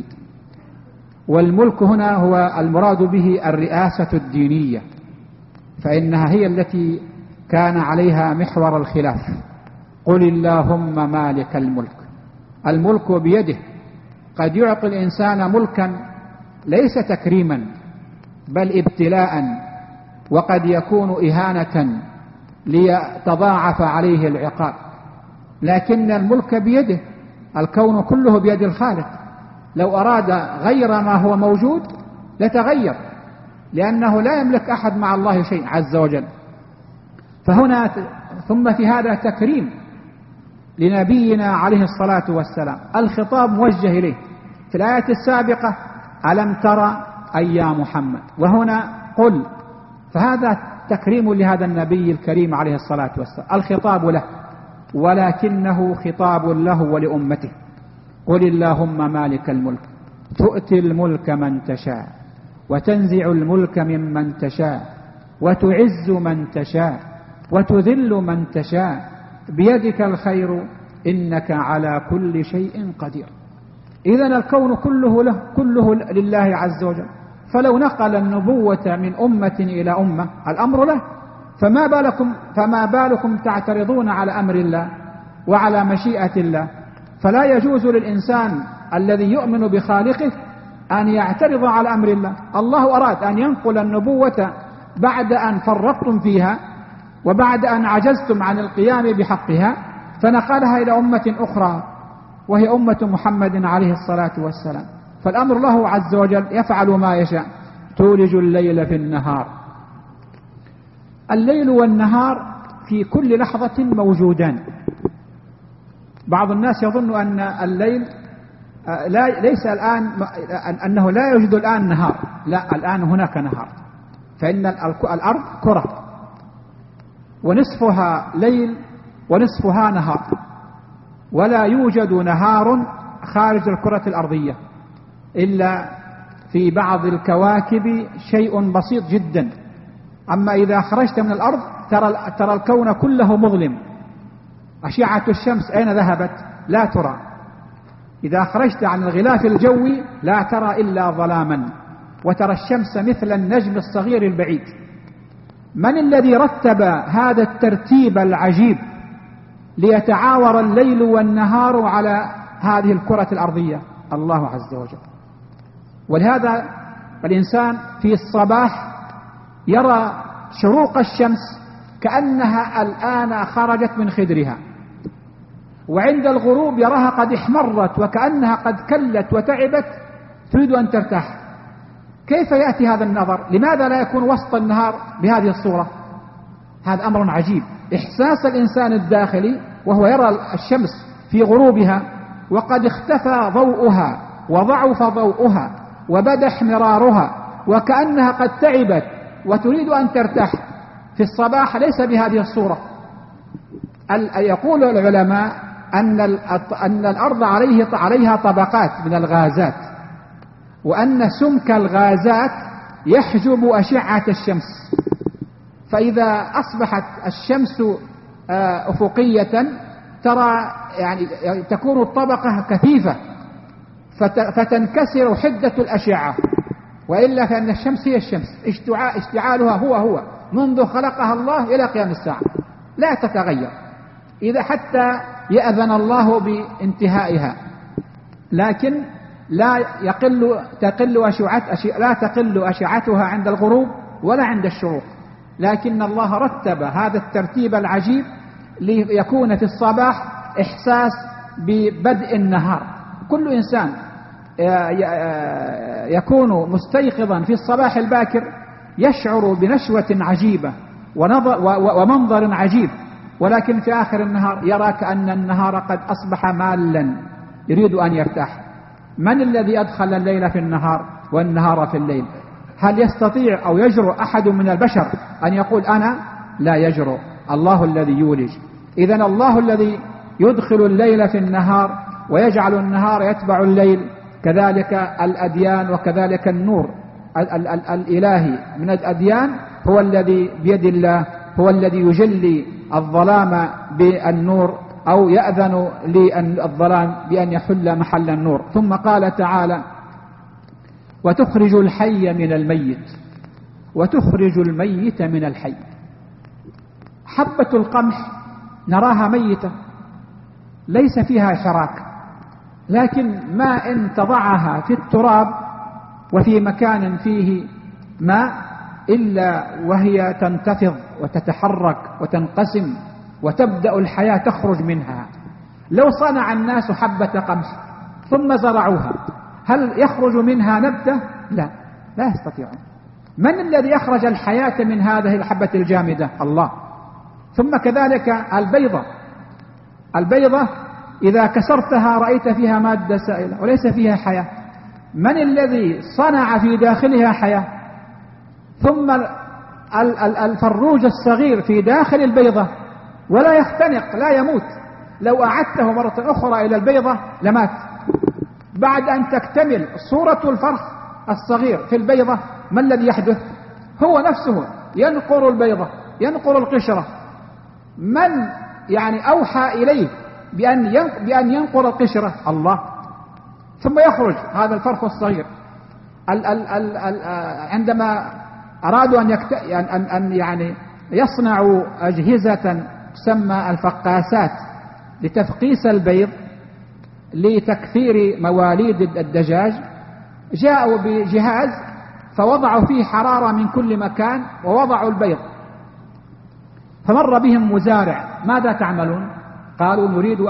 والملك هنا هو المراد به الرئاسة الدينية، فإنها هي التي كان عليها محور الخلاف. قل اللهم مالك الملك، الملك بيده. قد يعطي الإنسان ملكا ليس تكريما بل ابتلاء، وقد يكون إهانة ليتضاعف عليه العقاب، لكن الملك بيده، الكون كله بيد الخالق. لو أراد غير ما هو موجود لتغير، لأنه لا يملك أحد مع الله شيء عز وجل. فهنا ثم في هذا تكريم لنبينا عليه الصلاة والسلام، الخطاب موجه إليه. في الآية السابقة ألم ترى أي يا محمد، وهنا قل، فهذا تكريم لهذا النبي الكريم عليه الصلاة والسلام، الخطاب له، ولكنه خطاب له ولأمته. قل اللهم مالك الملك تؤتي الملك من تشاء وتنزع الملك ممن تشاء وتعز من تشاء وتذل من تشاء بيدك الخير إنك على كل شيء قدير. إذن الكون كله لله عز وجل، فلو نقل النبوة من أمة إلى أمة الأمر له، فما بالكم تعترضون على أمر الله وعلى مشيئة الله. فلا يجوز للإنسان الذي يؤمن بخالقه أن يعترض على أمر الله. الله أراد أن ينقل النبوة بعد أن فرطتم فيها وبعد أن عجزتم عن القيام بحقها، فنقلها إلى أمة أخرى وهي أمة محمد عليه الصلاة والسلام. فالأمر له عز وجل، يفعل ما يشاء. تولج الليل في النهار، الليل والنهار في كل لحظة موجودان. بعض الناس يظن أن الليل ليس الآن، أنه لا يوجد الآن نهار. لا، الآن هناك نهار، فإن الأرض كرة ونصفها ليل ونصفها نهار، ولا يوجد نهار خارج الكرة الأرضية إلا في بعض الكواكب شيء بسيط جدا. أما إذا خرجت من الأرض ترى الكون كله مظلم. أشعة الشمس أين ذهبت؟ لا ترى. إذا خرجت عن الغلاف الجوي لا ترى إلا ظلاما، وترى الشمس مثل النجم الصغير البعيد. من الذي رتب هذا الترتيب العجيب ليتعاور الليل والنهار على هذه الكرة الأرضية؟ الله عز وجل. ولهذا الإنسان في الصباح يرى شروق الشمس كأنها الآن خرجت من خدرها، وعند الغروب يراها قد احمرت وكأنها قد كلت وتعبت تريد أن ترتاح. كيف يأتي هذا النظر؟ لماذا لا يكون وسط النهار بهذه الصورة؟ هذا أمر عجيب. إحساس الإنسان الداخلي وهو يرى الشمس في غروبها وقد اختفى ضوءها وضعف ضوءها وبدا احمرارها وكأنها قد تعبت وتريد أن ترتاح في الصباح، ليس بهذه الصورة. يقول العلماء أن الأرض عليها طبقات من الغازات، وأن سمك الغازات يحجب أشعة الشمس، فإذا أصبحت الشمس أفقية تكون الطبقة كثيفة فتنكسر حدة الأشعة، وإلا فإن الشمس هي الشمس، اشتعالها هو منذ خلقها الله إلى قيام الساعة لا تتغير، إذا حتى يأذن الله بانتهائها. لكن لا تقل أشعتها عند الغروب ولا عند الشروق، لكن الله رتب هذا الترتيب العجيب ليكون في الصباح إحساس ببدء النهار، كل إنسان يكون مستيقظا في الصباح الباكر يشعر بنشوة عجيبة ومنظر عجيب، ولكن في آخر النهار يرى كأن النهار قد أصبح مالا يريد أن يرتاح. من الذي أدخل الليل في النهار والنهار في الليل؟ هل يستطيع أو يجرؤ أحد من البشر أن يقول أنا؟ لا يجرؤ. الله الذي يولج. إذن الله الذي يدخل الليل في النهار ويجعل النهار يتبع الليل. كذلك الأديان وكذلك النور الإلهي من الأديان هو الذي بيد الله، هو الذي يجلي الظلام بالنور أو يأذن للظلام بأن يحل محل النور. ثم قال تعالى: وتخرج الحي من الميت وتخرج الميت من الحي. حبة القمح نراها ميتة ليس فيها شراك، لكن ما إن تضعها في التراب وفي مكان فيه ماء إلا وهي تنتفض وتتحرك وتنقسم وتبدأ الحياة تخرج منها. لو صنع الناس حبة قمح ثم زرعوها هل يخرج منها نبتة؟ لا يستطيعون. من الذي أخرج الحياة من هذه الحبة الجامدة؟ الله. ثم كذلك البيضة إذا كسرتها رأيت فيها مادة سائلة وليس فيها حياة. من الذي صنع في داخلها حياة؟ ثم الفروج الصغير في داخل البيضة ولا يختنق، لا يموت. لو أعدته مرة أخرى إلى البيضة لمات. بعد أن تكتمل صورة الفرخ الصغير في البيضة ما الذي يحدث؟ هو نفسه ينقر البيضة، ينقر القشرة. من أوحى إليه بأن ينقر القشرة؟ الله. ثم يخرج هذا الفرخ الصغير. عندما أرادوا أن يصنعوا أجهزة تسمى الفقاسات لتفقيس البيض لتكثير مواليد الدجاج، جاءوا بجهاز فوضعوا فيه حرارة من كل مكان ووضعوا البيض. فمر بهم مزارع: ماذا تعملون؟ قالوا: نريد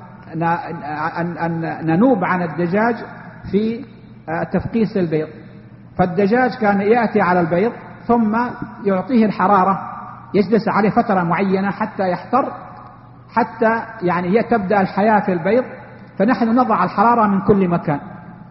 أن ننوب عن الدجاج في تفقيس البيض. فالدجاج كان يأتي على البيض ثم يعطيه الحرارة، يجلس عليه فترة معينة حتى يحتر، حتى تبدأ الحياة في البيض. فنحن نضع الحرارة من كل مكان.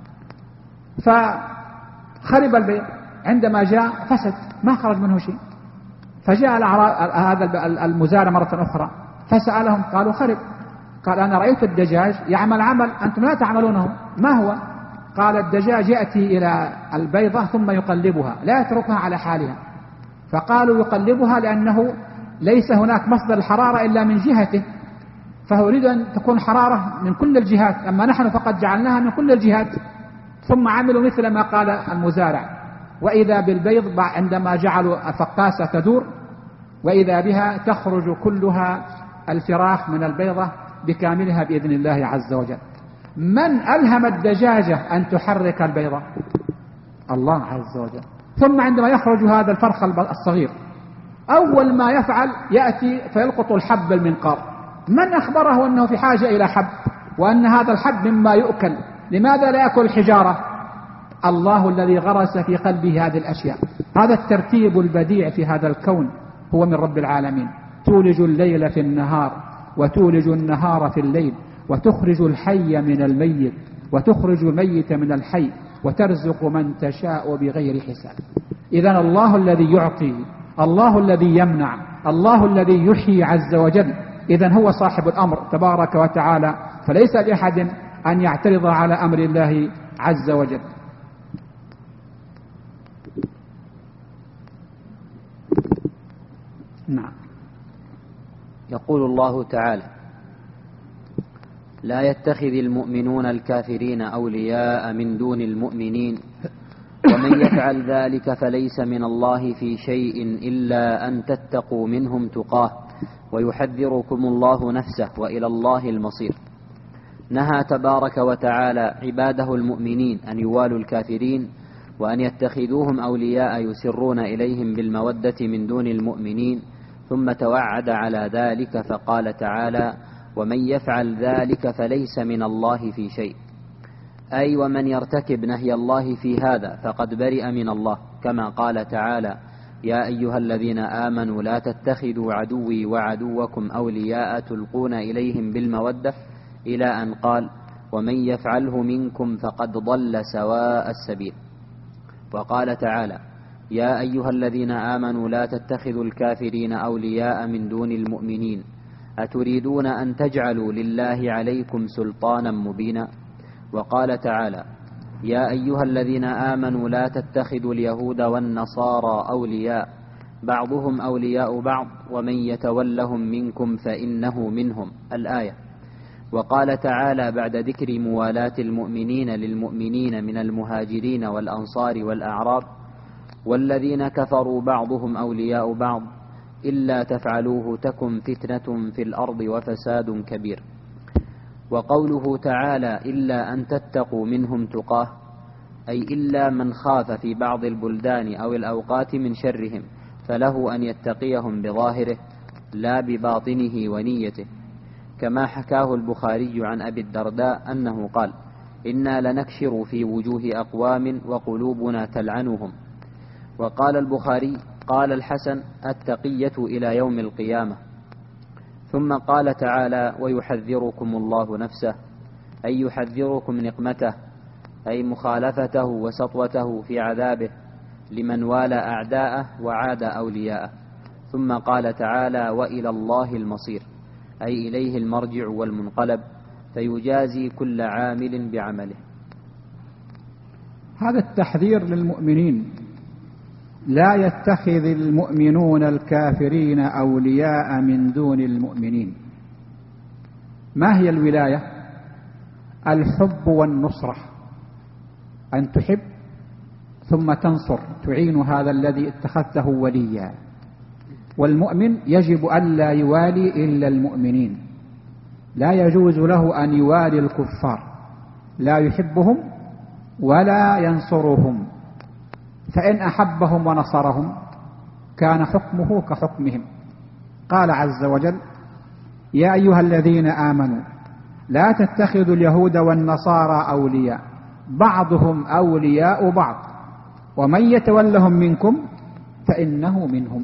فخرب البيض، عندما جاء فسد ما خرج منه شيء. فجاء هذا المزارع مرة أخرى فسألهم، قالوا: خرب. قال: أنا رأيت الدجاج يعمل عمل أنتم لا تعملونه. ما هو؟ قال: الدجاج يأتي إلى البيضة ثم يقلبها، لا يتركها على حالها. فقالوا: يقلبها لأنه ليس هناك مصدر الحرارة إلا من جهته، فهو يريد أن تكون حرارة من كل الجهات، أما نحن فقد جعلناها من كل الجهات. ثم عملوا مثل ما قال المزارع، وإذا بالبيض عندما جعلوا الفقاسة تدور وإذا بها تخرج كلها الفراخ من البيضة بكاملها بإذن الله عز وجل. من ألهم الدجاجة أن تحرك البيضة؟ الله عز وجل. ثم عندما يخرج هذا الفرخ الصغير أول ما يفعل يأتي فيلقط الحب المنقار. من أخبره أنه في حاجة إلى حب وأن هذا الحب مما يؤكل؟ لماذا لا يأكل الحجارة؟ الله الذي غرس في قلبه هذه الأشياء. هذا الترتيب البديع في هذا الكون هو من رب العالمين. تولج الليل في النهار وتولج النهار في الليل وتخرج الحي من الميت وتخرج الميت من الحي وترزق من تشاء بغير حساب. إذن الله الذي يعطي، الله الذي يمنع، الله الذي يحيي عز وجل. إذن هو صاحب الأمر تبارك وتعالى، فليس لأحد أن يعترض على أمر الله عز وجل. نعم. يقول الله تعالى: لا يتخذ المؤمنون الكافرين أولياء من دون المؤمنين ومن يفعل ذلك فليس من الله في شيء إلا أن تتقوا منهم تقاه ويحذركم الله نفسه وإلى الله المصير. نهى تبارك وتعالى عباده المؤمنين أن يوالوا الكافرين وأن يتخذوهم أولياء يسرون إليهم بالمودة من دون المؤمنين، ثم توعد على ذلك فقال تعالى: ومن يفعل ذلك فليس من الله في شيء. أي ومن يرتكب نهي الله في هذا فقد برئ من الله، كما قال تعالى: يا أيها الذين آمنوا لا تتخذوا عدوي وعدوكم أولياء تلقون إليهم بالمودة، إلى أن قال: ومن يفعله منكم فقد ضل سواء السبيل. وقال تعالى: يا أيها الذين آمنوا لا تتخذوا الكافرين أولياء من دون المؤمنين أتريدون أن تجعلوا لله عليكم سلطانا مبينا. وقال تعالى: يا أيها الذين آمنوا لا تتخذوا اليهود والنصارى أولياء بعضهم أولياء بعض ومن يتولهم منكم فإنه منهم، الآية. وقال تعالى بعد ذكر موالاة المؤمنين للمؤمنين من المهاجرين والأنصار والأعراب: والذين كفروا بعضهم أولياء بعض إلا تفعلوه تكن فتنة في الأرض وفساد كبير. وقوله تعالى: إلا أن تتقوا منهم تقاه، أي إلا من خاف في بعض البلدان أو الأوقات من شرهم فله أن يتقيهم بظاهره لا بباطنه ونيته، كما حكاه البخاري عن أبي الدرداء أنه قال: إنا لنكشر في وجوه أقوام وقلوبنا تلعنهم. وقال البخاري: قال الحسن: التقية إلى يوم القيامة. ثم قال تعالى: ويحذركم الله نفسه، أي يحذركم نقمته، أي مخالفته وسطوته في عذابه لمن والى أعداءه وعاد أولياءه. ثم قال تعالى: وإلى الله المصير، أي إليه المرجع والمنقلب، فيجازي كل عامل بعمله. هذا التحذير للمؤمنين: لا يتخذ المؤمنون الكافرين أولياء من دون المؤمنين. ما هي الولاية؟ الحب والنصرة، أن تحب ثم تنصر، تعين هذا الذي اتخذته وليا. والمؤمن يجب أن لا يوالي إلا المؤمنين، لا يجوز له أن يوالي الكفار، لا يحبهم ولا ينصرهم، فإن أحبهم ونصرهم كان حكمه كحكمهم. قال عز وجل: يا أيها الذين آمنوا لا تتخذوا اليهود والنصارى أولياء بعضهم أولياء بعض ومن يتولهم منكم فإنه منهم.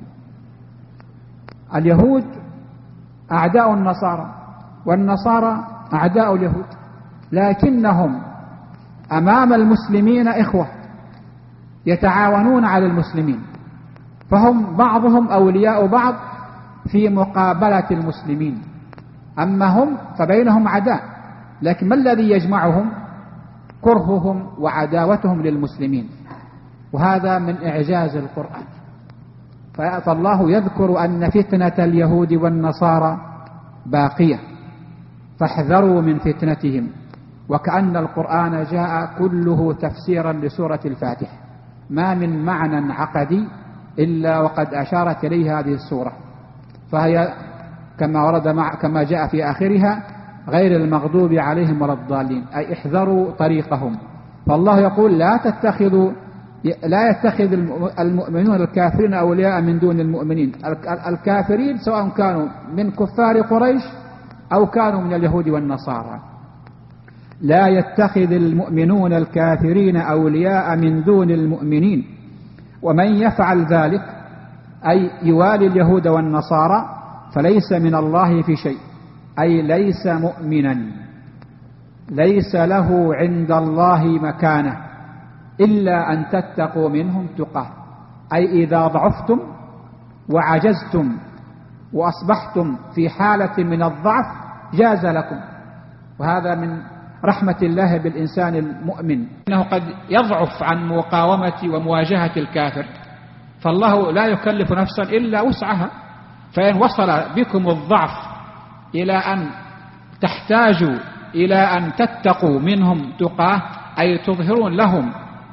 اليهود أعداء النصارى والنصارى أعداء اليهود، لكنهم أمام المسلمين إخوة يتعاونون على المسلمين، فهم بعضهم أولياء بعض في مقابلة المسلمين. أما هم فبينهم عداء، لكن ما الذي يجمعهم؟ كرههم وعداوتهم للمسلمين، وهذا من إعجاز القرآن. فالله يذكر أن فتنة اليهود والنصارى باقية، فاحذروا من فتنتهم، وكأن القرآن جاء كله تفسيرا لسورة الفاتحة، ما من معنى عقدي إلا وقد أشارت إليه هذه السورة، فهي كما جاء في آخرها: غير المغضوب عليهم ولا الضالين، أي احذروا طريقهم. فالله يقول: لا يتخذ المؤمنون الكافرين أولياء من دون المؤمنين. الكافرين سواء كانوا من كفار قريش أو كانوا من اليهود والنصارى. لا يتخذ المؤمنون الكافرين أولياء من دون المؤمنين، ومن يفعل ذلك أي يوالي اليهود والنصارى فليس من الله في شيء، أي ليس مؤمنا، ليس له عند الله مكانة إلا أن تتقوا منهم تقاه، أي إذا ضعفتم وعجزتم وأصبحتم في حالة من الضعف جاز لكم. وهذا من رحمة الله بالإنسان المؤمن، إنه قد يضعف عن مقاومة ومواجهة الكافر، فالله لا يكلف نفسا إلا وسعها. فإن وصل بكم الضعف إلى أن تحتاجوا إلى أن تتقوا منهم تقاه، أي تظهرون لهم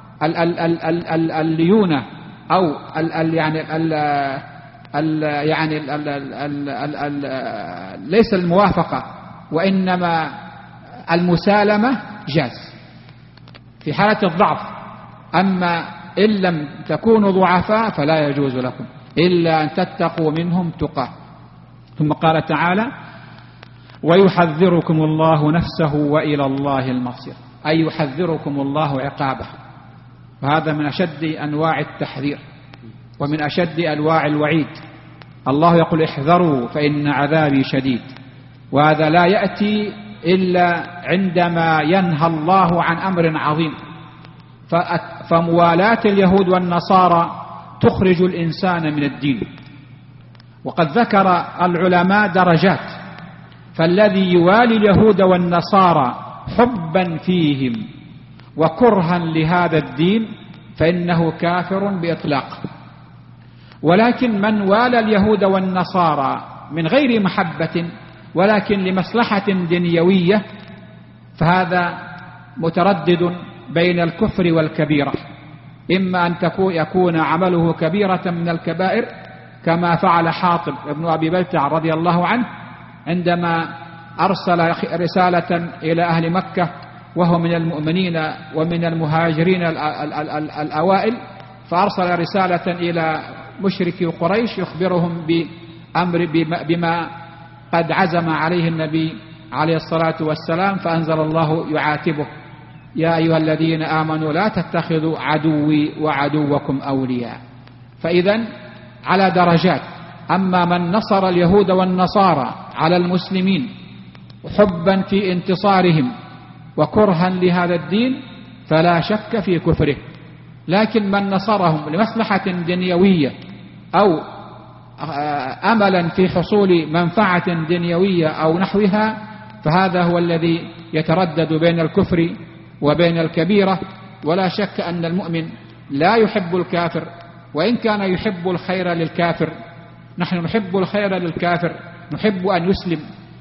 الليونة أو ليس الموافقة وإنما المسالمة، جاز في حالة الضعف. أما إن لم تكونوا ضعفاء فلا يجوز لكم إلا أن تتقوا منهم تقاه. ثم قال تعالى: ويحذركم الله نفسه وإلى الله المصير. أي يحذركم الله عقابه. وهذا من أشد أنواع التحذير ومن أشد أنواع الوعيد. الله يقول احذروا فإن عذابي شديد، وهذا لا يأتي إلا عندما ينهى الله عن أمر عظيم. فموالاة اليهود والنصارى تخرج الإنسان من الدين. وقد ذكر العلماء درجات، فالذي يوالي اليهود والنصارى حبا فيهم وكرها لهذا الدين فإنه كافر بإطلاق. ولكن من والى اليهود والنصارى من غير محبة ولكن لمصلحة دنيوية فهذا متردد بين الكفر والكبيرة، إما أن يكون عمله كبيرة من الكبائر كما فعل حاطب ابن أبي بلتع رضي الله عنه عندما أرسل رسالة إلى أهل مكة وهو من المؤمنين ومن المهاجرين الأوائل، فأرسل رسالة إلى مشركي قريش يخبرهم بما قد عزم عليه النبي عليه الصلاة والسلام، فأنزل الله يعاتبه: يا أيها الذين آمنوا لا تتخذوا عدوي وعدوكم أولياء. فإذن على درجات. أما من نصر اليهود والنصارى على المسلمين حبا في انتصارهم وكرها لهذا الدين فلا شك في كفره. لكن من نصرهم لمصلحة دنيوية أو أملا في حصول منفعة دنيوية أو نحوها فهذا هو الذي يتردد بين الكفر وبين الكبيرة. ولا شك أن المؤمن لا يحب الكافر وإن كان يحب الخير للكافر. نحن نحب الخير للكافر، نحب أن يسلم،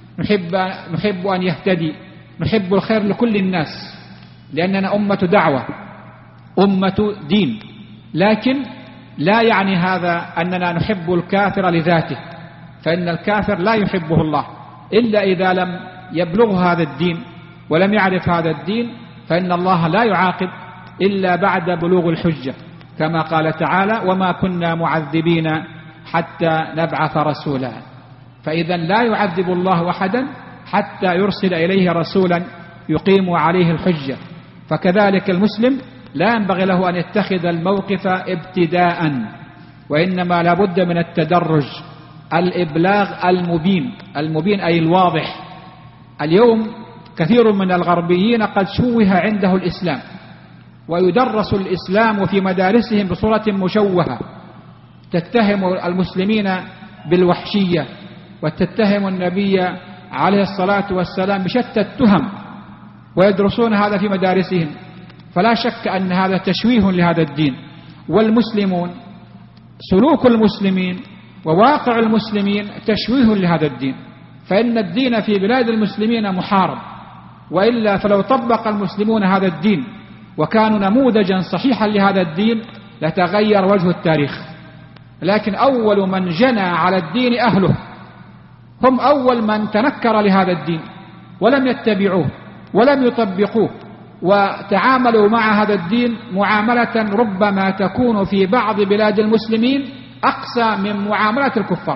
نحب أن يهتدي، نحب الخير لكل الناس، لأننا أمة دعوة أمة دين. لكن لا يعني هذا أننا نحب الكافر لذاته، فإن الكافر لا يحبه الله إلا إذا لم يبلغ هذا الدين ولم يعرف هذا الدين، فإن الله لا يعاقب إلا بعد بلوغ الحجة، كما قال تعالى: وما كنا معذبين حتى نبعث رسولا. فإذا لا يعذب الله أحدا حتى يرسل إليه رسولا يقيم عليه الحجة. فكذلك المسلم لا ينبغي له أن يتخذ الموقف ابتداء، وإنما لا بد من التدرج، الإبلاغ المبين أي الواضح. اليوم كثير من الغربيين قد شوه عنده الإسلام ويدرس الإسلام في مدارسهم بصورة مشوهة، تتهم المسلمين بالوحشية وتتهم النبي عليه الصلاة والسلام بشتى التهم، ويدرسون هذا في مدارسهم. فلا شك أن هذا تشويه لهذا الدين. والمسلمون سلوك المسلمين وواقع المسلمين تشويه لهذا الدين، فإن الدين في بلاد المسلمين محارب، وإلا فلو طبق المسلمون هذا الدين وكانوا نموذجا صحيحا لهذا الدين لتغير وجه التاريخ. لكن أول من جنى على الدين أهله، هم أول من تنكر لهذا الدين ولم يتبعوه ولم يطبقوه، وتعاملوا مع هذا الدين معاملة ربما تكون في بعض بلاد المسلمين أقسى من معاملة الكفار.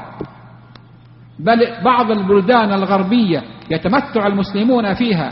بل بعض البلدان الغربية يتمتع المسلمون فيها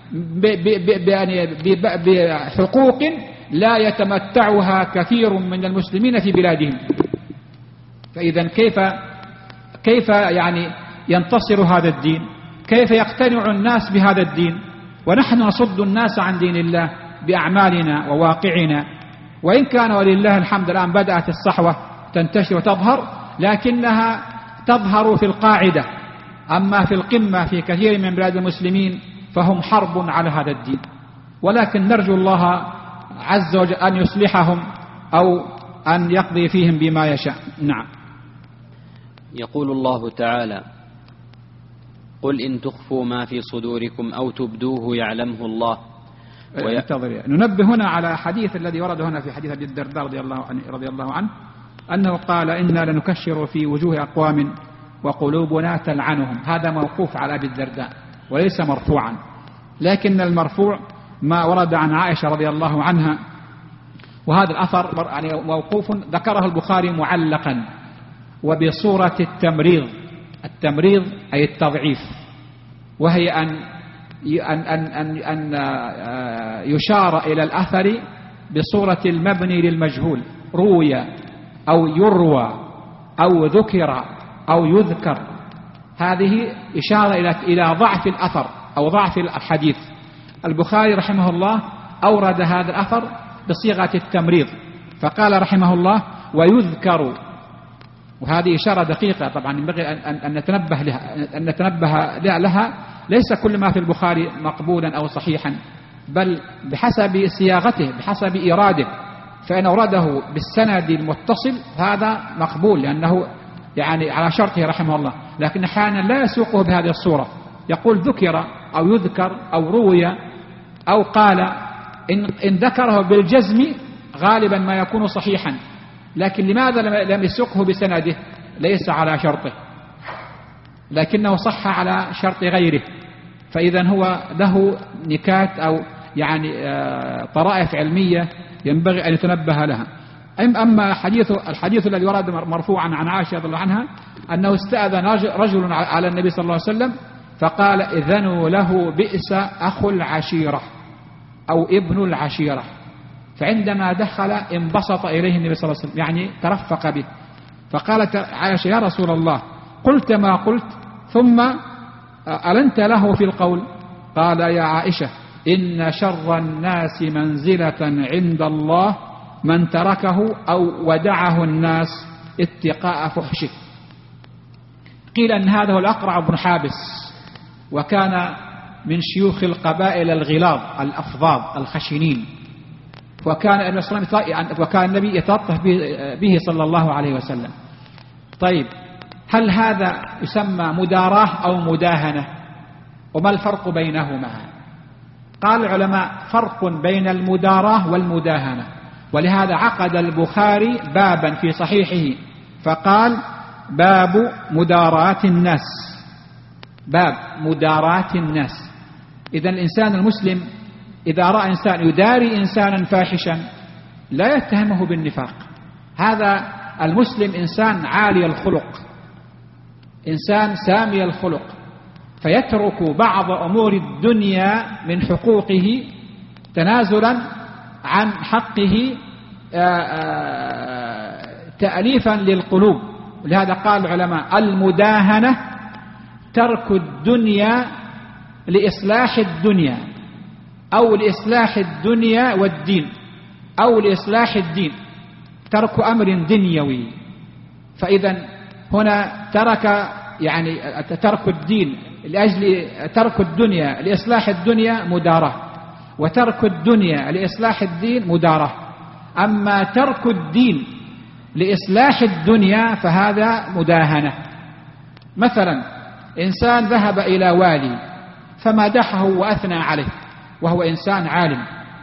بحقوق لا يتمتعها كثير من المسلمين في بلادهم. فإذا كيف يعني ينتصر هذا الدين؟ كيف يقتنع الناس بهذا الدين ونحن نصد الناس عن دين الله بأعمالنا وواقعنا؟ وإن كان ولله الحمد الآن بدأت الصحوة تنتشر وتظهر، لكنها تظهر في القاعدة، أما في القمة في كثير من بلاد المسلمين فهم حرب على هذا الدين. ولكن نرجو الله عز وجل أن يصلحهم أو أن يقضي فيهم بما يشاء. نعم. يقول الله تعالى: قل إن تخفوا ما في صدوركم أو تبدوه يعلمه الله. ننبه هنا على حديث الذي ورد هنا في حديث أبي الدرداء رضي الله عنه أنه قال: إنا لنكشر في وجوه أقوام وقلوبنا تلعنهم. هذا موقوف على أبي الدرداء وليس مرفوعا، لكن المرفوع ما ورد عن عائشة رضي الله عنها، وهذا الأثر يعني موقوف ذكره البخاري معلقا وبصورة التمريض أي التضعيف، وهي أن أن يشار إلى الأثر بصورة المبني للمجهول، روي أو يروى أو ذكر أو يذكر، هذه إشارة إلى ضعف الأثر أو ضعف الحديث. البخاري رحمه الله أورد هذا الأثر بصيغة التمريض، فقال رحمه الله ويذكر، وهذه إشارة دقيقة طبعا ينبغي أن نتنبه لها. ليس كل ما في البخاري مقبولا أو صحيحا، بل بحسب صياغته بحسب إراده، فإن أورده بالسند المتصل هذا مقبول لأنه يعني على شرطه رحمه الله، لكن أحيانا لا يسوقه بهذه الصورة، يقول ذكر أو يذكر أو روي أو قال. إن ذكره بالجزم غالبا ما يكون صحيحا، لكن لماذا لم يسوقه بسنده؟ ليس على شرطه، لكنه صح على شرط غيره، فإذا هو له نكات أو يعني طرائف علمية ينبغي أن يتنبه لها. أما الحديث الذي ورد مرفوعا عن عائشة رضي الله عنها أنه استأذن رجل على النبي صلى الله عليه وسلم فقال إذنوا له بئس أخو العشيرة أو ابن العشيرة، فعندما دخل انبسط إليه النبي صلى الله عليه وسلم يعني ترفق به، فقالت عائشة يا رسول الله قلت ما قلت ثم ألنت له في القول؟ قال يا عائشة إن شر الناس منزلة عند الله من تركه أو ودعه الناس اتقاء فحشه. قيل أن هذا هو الأقرع بن حابس، وكان من شيوخ القبائل الغلاظ الأفظاظ الخشنين، وكان النبي يتلطف به صلى الله عليه وسلم. طيب هل هذا يسمى مداراة أو مداهنة؟ وما الفرق بينهما؟ قال العلماء فرق بين المداراة والمداهنة، ولهذا عقد البخاري بابا في صحيحه فقال باب مداراة الناس، باب مداراة الناس. إذا الإنسان المسلم إذا رأى إنسان يداري إنسانا فاحشا لا يتهمه بالنفاق، هذا المسلم إنسان عالي الخلق، إنسان سامي الخلق، فيترك بعض أمور الدنيا من حقوقه تنازلا عن حقه تأليفا للقلوب. ولهذا قال العلماء المداهنة ترك الدنيا لإصلاح الدنيا أو لإصلاح الدنيا والدين أو لإصلاح الدين، ترك أمر دنيوي. فإذا هنا ترك الدين لأجل ترك الدنيا لإصلاح الدنيا مداراة، وترك الدنيا لإصلاح الدين مداراة. أما ترك الدين لإصلاح الدنيا فهذا مداهنة. مثلا إنسان ذهب إلى والي فمدحه وأثنى عليه وهو إنسان عالم،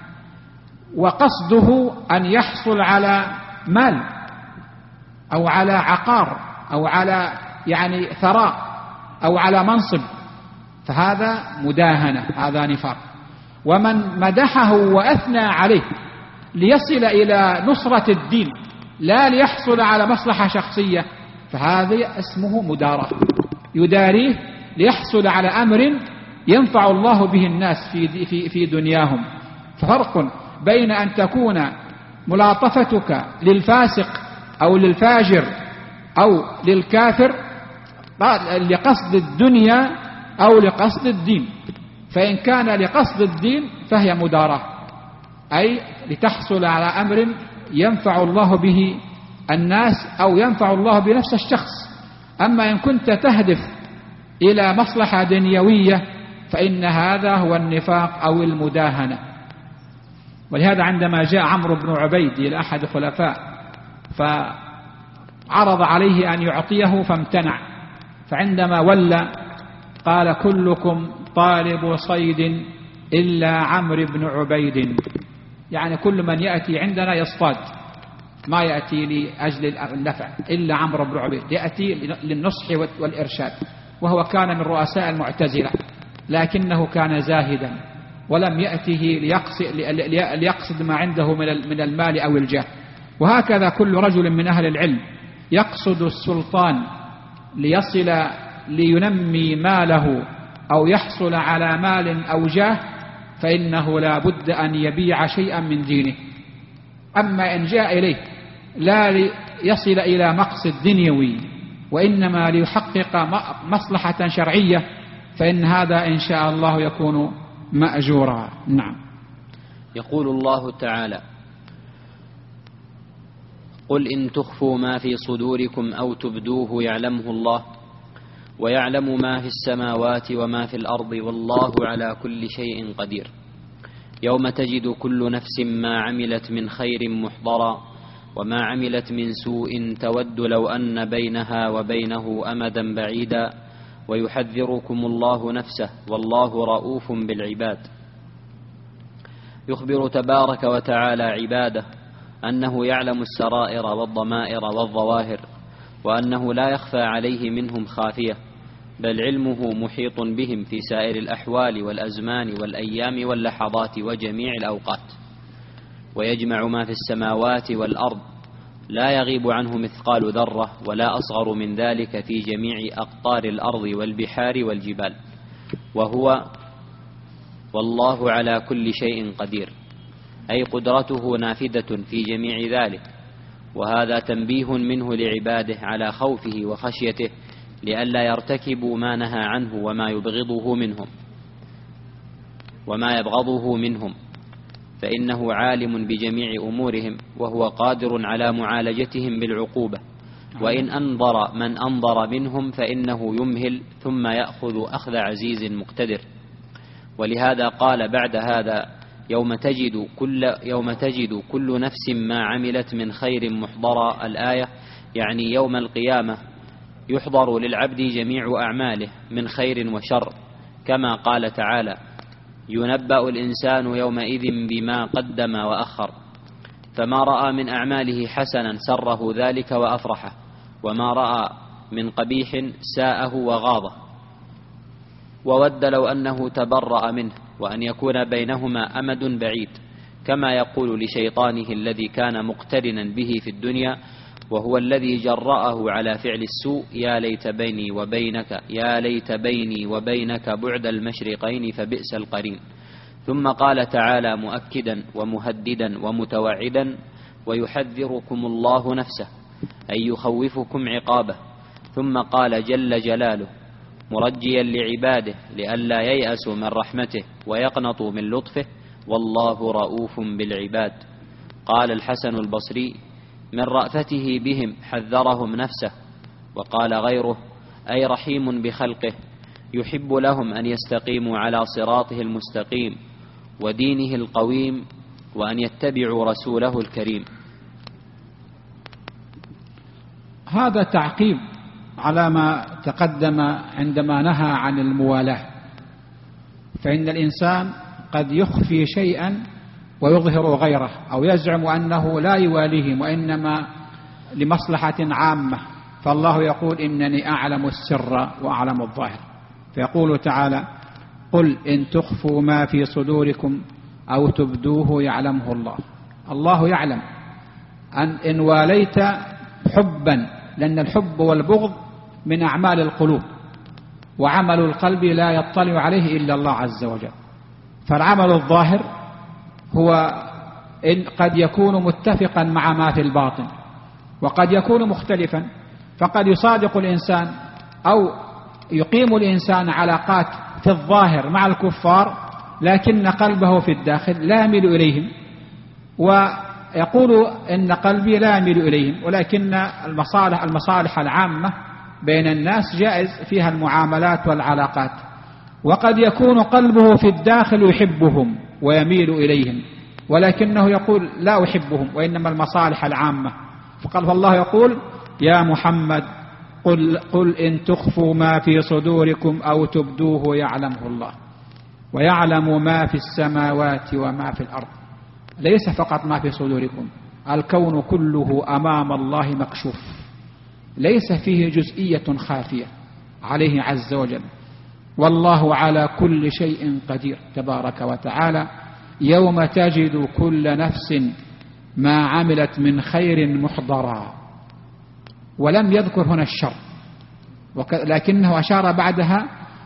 وقصده أن يحصل على مال أو على عقار أو على ثراء أو على منصب، فهذا مداهنة، هذا نفاق. ومن مدحه وأثنى عليه ليصل إلى نصرة الدين لا ليحصل على مصلحة شخصية فهذا اسمه مداراة، يداريه ليحصل على أمر ينفع الله به الناس في دنياهم. ففرق بين أن تكون ملاطفتك للفاسق أو للفاجر أو للكافر لقصد الدنيا أو لقصد الدين. فإن كان لقصد الدين فهي مداراة، أي لتحصل على أمر ينفع الله به الناس أو ينفع الله بنفس الشخص. أما إن كنت تهدف إلى مصلحة دنيوية فإن هذا هو النفاق أو المداهنة. ولهذا عندما جاء عمرو بن عبيد إلى أحد الخلفاء فعرض عليه أن يعطيه فامتنع، فعندما ولى قال كلكم طالب صيد إلا عمرو بن عبيد، يعني كل من يأتي عندنا يصطاد، ما يأتي لأجل النفع إلا عمرو بن عبيد، يأتي للنصح والإرشاد. وهو كان من رؤساء المعتزلة، لكنه كان زاهدا ولم يأته ليقصد ما عنده من المال أو الجاه. وهكذا كل رجل من أهل العلم يقصد السلطان لينمي ماله أو يحصل على مال أو جاه فإنه لا بد أن يبيع شيئا من دينه. أما إن جاء إليه لا ليصل إلى مقصد دنيوي وإنما ليحقق مصلحة شرعية فإن هذا إن شاء الله يكون مأجورا. نعم. يقول الله تعالى: قل إن تخفوا ما في صدوركم أو تبدوه يعلمه الله ويعلم ما في السماوات وما في الأرض والله على كل شيء قدير. يوم تجد كل نفس ما عملت من خير محضرا وما عملت من سوء تود لو أن بينها وبينه أمدا بعيدا ويحذركم الله نفسه والله رؤوف بالعباد. يخبر تبارك وتعالى عباده أنه يعلم السرائر والضمائر والظواهر وأنه لا يخفى عليه منهم خافية، بل علمه محيط بهم في سائر الأحوال والأزمان والأيام واللحظات وجميع الأوقات. ويجمع ما في السماوات والأرض لا يغيب عنه مثقال ذرة ولا أصغر من ذلك في جميع أقطار الأرض والبحار والجبال، والله على كل شيء قدير، أي قدرته نافذة في جميع ذلك. وهذا تنبيه منه لعباده على خوفه وخشيته لئلا يرتكبوا ما نهى عنه وما يبغضه منهم، فإنه عالم بجميع أمورهم وهو قادر على معالجتهم بالعقوبة. وإن أنظر من أنظر منهم فإنه يمهل ثم يأخذ أخذ عزيز مقتدر. ولهذا قال بعد هذا: يوم تجد كل نفس ما عملت من خير محضرا. الآية يعني يوم القيامة يحضر للعبد جميع أعماله من خير وشر، كما قال تعالى: ينبأ الإنسان يومئذ بما قدم وأخر. فما رأى من أعماله حسنا سره ذلك وأفرحه، وما رأى من قبيح ساءه وغاضه، وود لو أنه تبرأ منه وأن يكون بينهما أمد بعيد، كما يقول لشيطانه الذي كان مقترنا به في الدنيا وهو الذي جرأه على فعل السوء: يا ليت بيني وبينك بعد المشرقين فبئس القرين. ثم قال تعالى مؤكدا ومهددا ومتوعدا: ويحذركم الله نفسه، أي يخوفكم عقابه. ثم قال جل جلاله مرجيا لعباده لئلا ييأسوا من رحمته ويقنطوا من لطفه: والله رؤوف بالعباد. قال الحسن البصري: من رأفته بهم حذرهم نفسه. وقال غيره: أي رحيم بخلقه، يحب لهم أن يستقيموا على صراطه المستقيم ودينه القويم وأن يتبعوا رسوله الكريم. هذا تعقيب على ما تقدم عندما نهى عن الموالاة. فإن الإنسان قد يخفي شيئا ويظهر غيره، أو يزعم أنه لا يواليهم وإنما لمصلحة عامة. فالله يقول: إنني أعلم السر وأعلم الظاهر. فيقول تعالى: قل إن تخفوا ما في صدوركم أو تبدوه يعلمه الله. الله يعلم إن واليت حبا، لأن الحب والبغض من أعمال القلوب، وعمل القلب لا يطلع عليه إلا الله عز وجل. فالعمل الظاهر هو إن قد يكون متفقا مع ما في الباطن، وقد يكون مختلفا. فقد يصادق الإنسان أو يقيم الإنسان علاقات في الظاهر مع الكفار، لكن قلبه في الداخل لا يميل إليهم، ويقول إن قلبي لا يميل إليهم، ولكن المصالح العامة بين الناس جائز فيها المعاملات والعلاقات. وقد يكون قلبه في الداخل يحبهم ويميل إليهم، ولكنه يقول لا أحبهم وإنما المصالح العامة. فالله يقول: يا محمد قل إن تخفوا ما في صدوركم أو تبدوه يعلمه الله ويعلم ما في السماوات وما في الأرض. ليس فقط ما في صدوركم، الكون كله أمام الله مكشوف، ليس فيه جزئية خافية عليه عز وجل. والله على كل شيء قدير تبارك وتعالى. يوم تجد كل نفس ما عملت من خير محضرا. ولم يذكر هنا الشر، لكنه أشار بعدها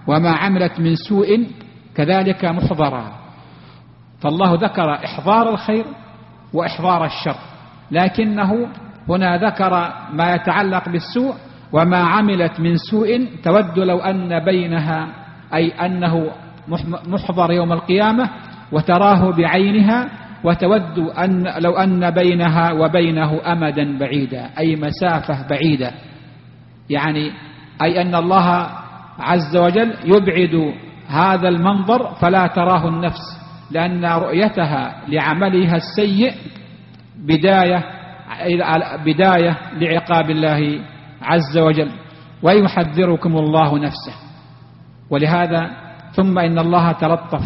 وما عملت من سوء كذلك محضرا. فالله ذكر إحضار الخير وإحضار الشر، لكنه هنا ذكر ما يتعلق بالسوء. وما عملت من سوء تود لو أن بينها، أي أنه محضر يوم القيامة وتراه بعينها، وتود أن لو أن بينها وبينه أمدا بعيدا، أي مسافة بعيدة، يعني أي أن الله عز وجل يبعد هذا المنظر فلا تراه النفس، لأن رؤيتها لعملها السيء بداية لعقاب الله عز وجل، ويحذركم الله نفسه. ولهذا ثم إن الله تلطف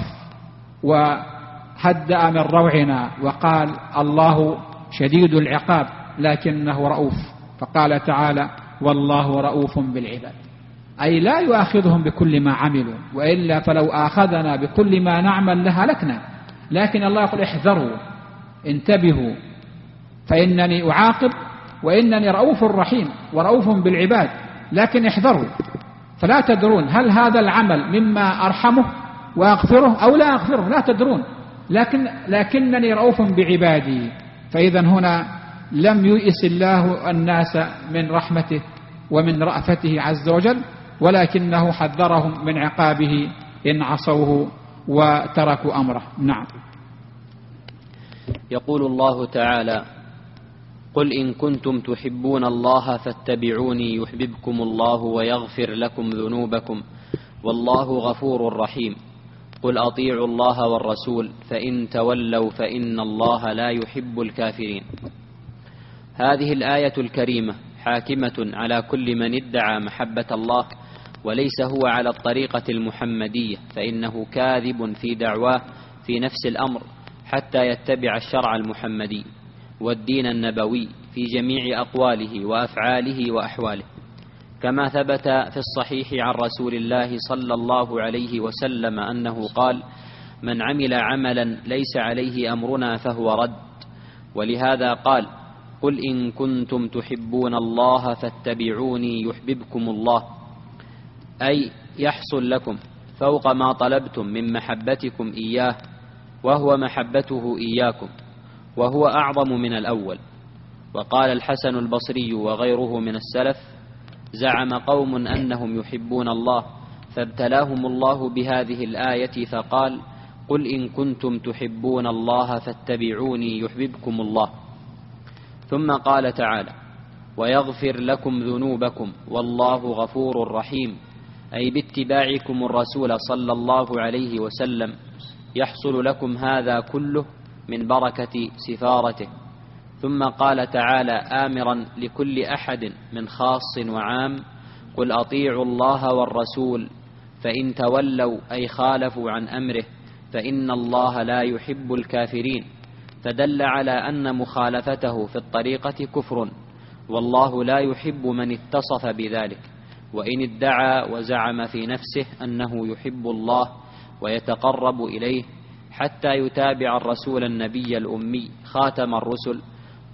وهدأ من روعنا وقال الله شديد العقاب لكنه رؤوف، فقال تعالى والله رؤوف بالعباد، أي لا يؤاخذهم بكل ما عملوا، وإلا فلو آخذنا بكل ما نعمل لهلكنا. لكن الله يقول احذروا انتبهوا فإنني أعاقب وإنني رؤوف رحيم ورؤوف بالعباد، لكن احذروا، فلا تدرون هل هذا العمل مما أرحمه وأغفره أو لا أغفره، لا تدرون، لكنني رؤوف بعبادي. فإذا هنا لم يؤس الله الناس من رحمته ومن رأفته عز وجل، ولكنه حذرهم من عقابه إن عصوه وتركوا أمره. نعم. يقول الله تعالى: قل إن كنتم تحبون الله فاتبعوني يحببكم الله ويغفر لكم ذنوبكم والله غفور رحيم. قل أطيعوا الله والرسول فإن تولوا فإن الله لا يحب الكافرين. هذه الآية الكريمة حاكمة على كل من ادعى محبة الله وليس هو على الطريقة المحمدية، فإنه كاذب في دعواه في نفس الأمر حتى يتبع الشرع المحمدي والدين النبوي في جميع أقواله وأفعاله وأحواله، كما ثبت في الصحيح عن رسول الله صلى الله عليه وسلم أنه قال: من عمل عملا ليس عليه أمرنا فهو رد. ولهذا قال: قل إن كنتم تحبون الله فاتبعوني يحببكم الله، أي يحصل لكم فوق ما طلبتم من محبتكم إياه، وهو محبته إياكم، وهو أعظم من الأول. وقال الحسن البصري وغيره من السلف: زعم قوم أنهم يحبون الله فابتلاهم الله بهذه الآية فقال: قل إن كنتم تحبون الله فاتبعوني يحببكم الله. ثم قال تعالى: ويغفر لكم ذنوبكم والله غفور رحيم، أي باتباعكم الرسول صلى الله عليه وسلم يحصل لكم هذا كله من بركة سفارته. ثم قال تعالى آمرا لكل أحد من خاص وعام: قل أطيعوا الله والرسول فإن تولوا أي خالفوا عن أمره فإن الله لا يحب الكافرين، فدل على أن مخالفته في الطريقة كفر، والله لا يحب من اتصف بذلك، وإن ادعى وزعم في نفسه أنه يحب الله ويتقرب إليه حتى يتابع الرسول النبي الأمي خاتم الرسل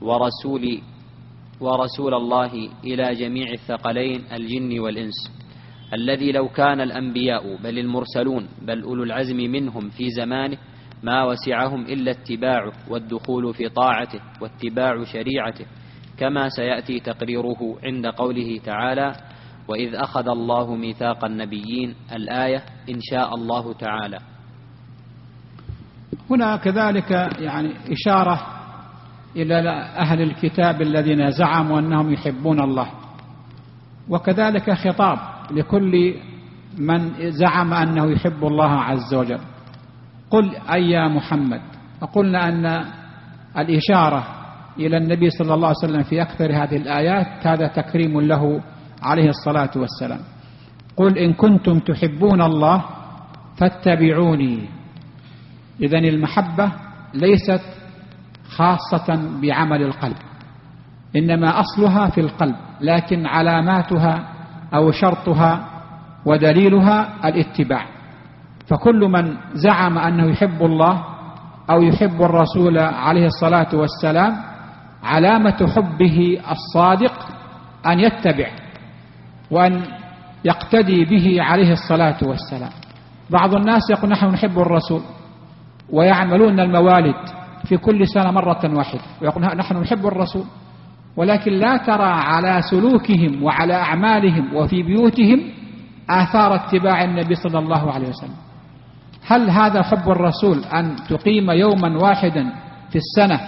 ورسول الله إلى جميع الثقلين الجن والإنس، الذي لو كان الأنبياء بل المرسلون بل أولو العزم منهم في زمانه ما وسعهم إلا اتباعه والدخول في طاعته واتباع شريعته، كما سيأتي تقريره عند قوله تعالى: وإذ أخذ الله ميثاق النبيين، الآية إن شاء الله تعالى. هنا كذلك يعني إشارة إلى أهل الكتاب الذين زعموا أنهم يحبون الله، وكذلك خطاب لكل من زعم أنه يحب الله عز وجل. قل أي يا محمد، وقلنا أن الإشارة إلى النبي صلى الله عليه وسلم في أكثر هذه الآيات هذا تكريم له عليه الصلاة والسلام. قل إن كنتم تحبون الله فاتبعوني. إذن المحبة ليست خاصة بعمل القلب، إنما أصلها في القلب، لكن علاماتها أو شرطها ودليلها الاتباع. فكل من زعم أنه يحب الله أو يحب الرسول عليه الصلاة والسلام علامة حبه الصادق أن يتبع وأن يقتدي به عليه الصلاة والسلام. بعض الناس يقول نحن نحب الرسول ويعملون الموالد في كل سنة مرة واحدة ويقول نحن نحب الرسول، ولكن لا ترى على سلوكهم وعلى أعمالهم وفي بيوتهم آثار اتباع النبي صلى الله عليه وسلم. هل هذا حب الرسول أن تقيم يوما واحدا في السنة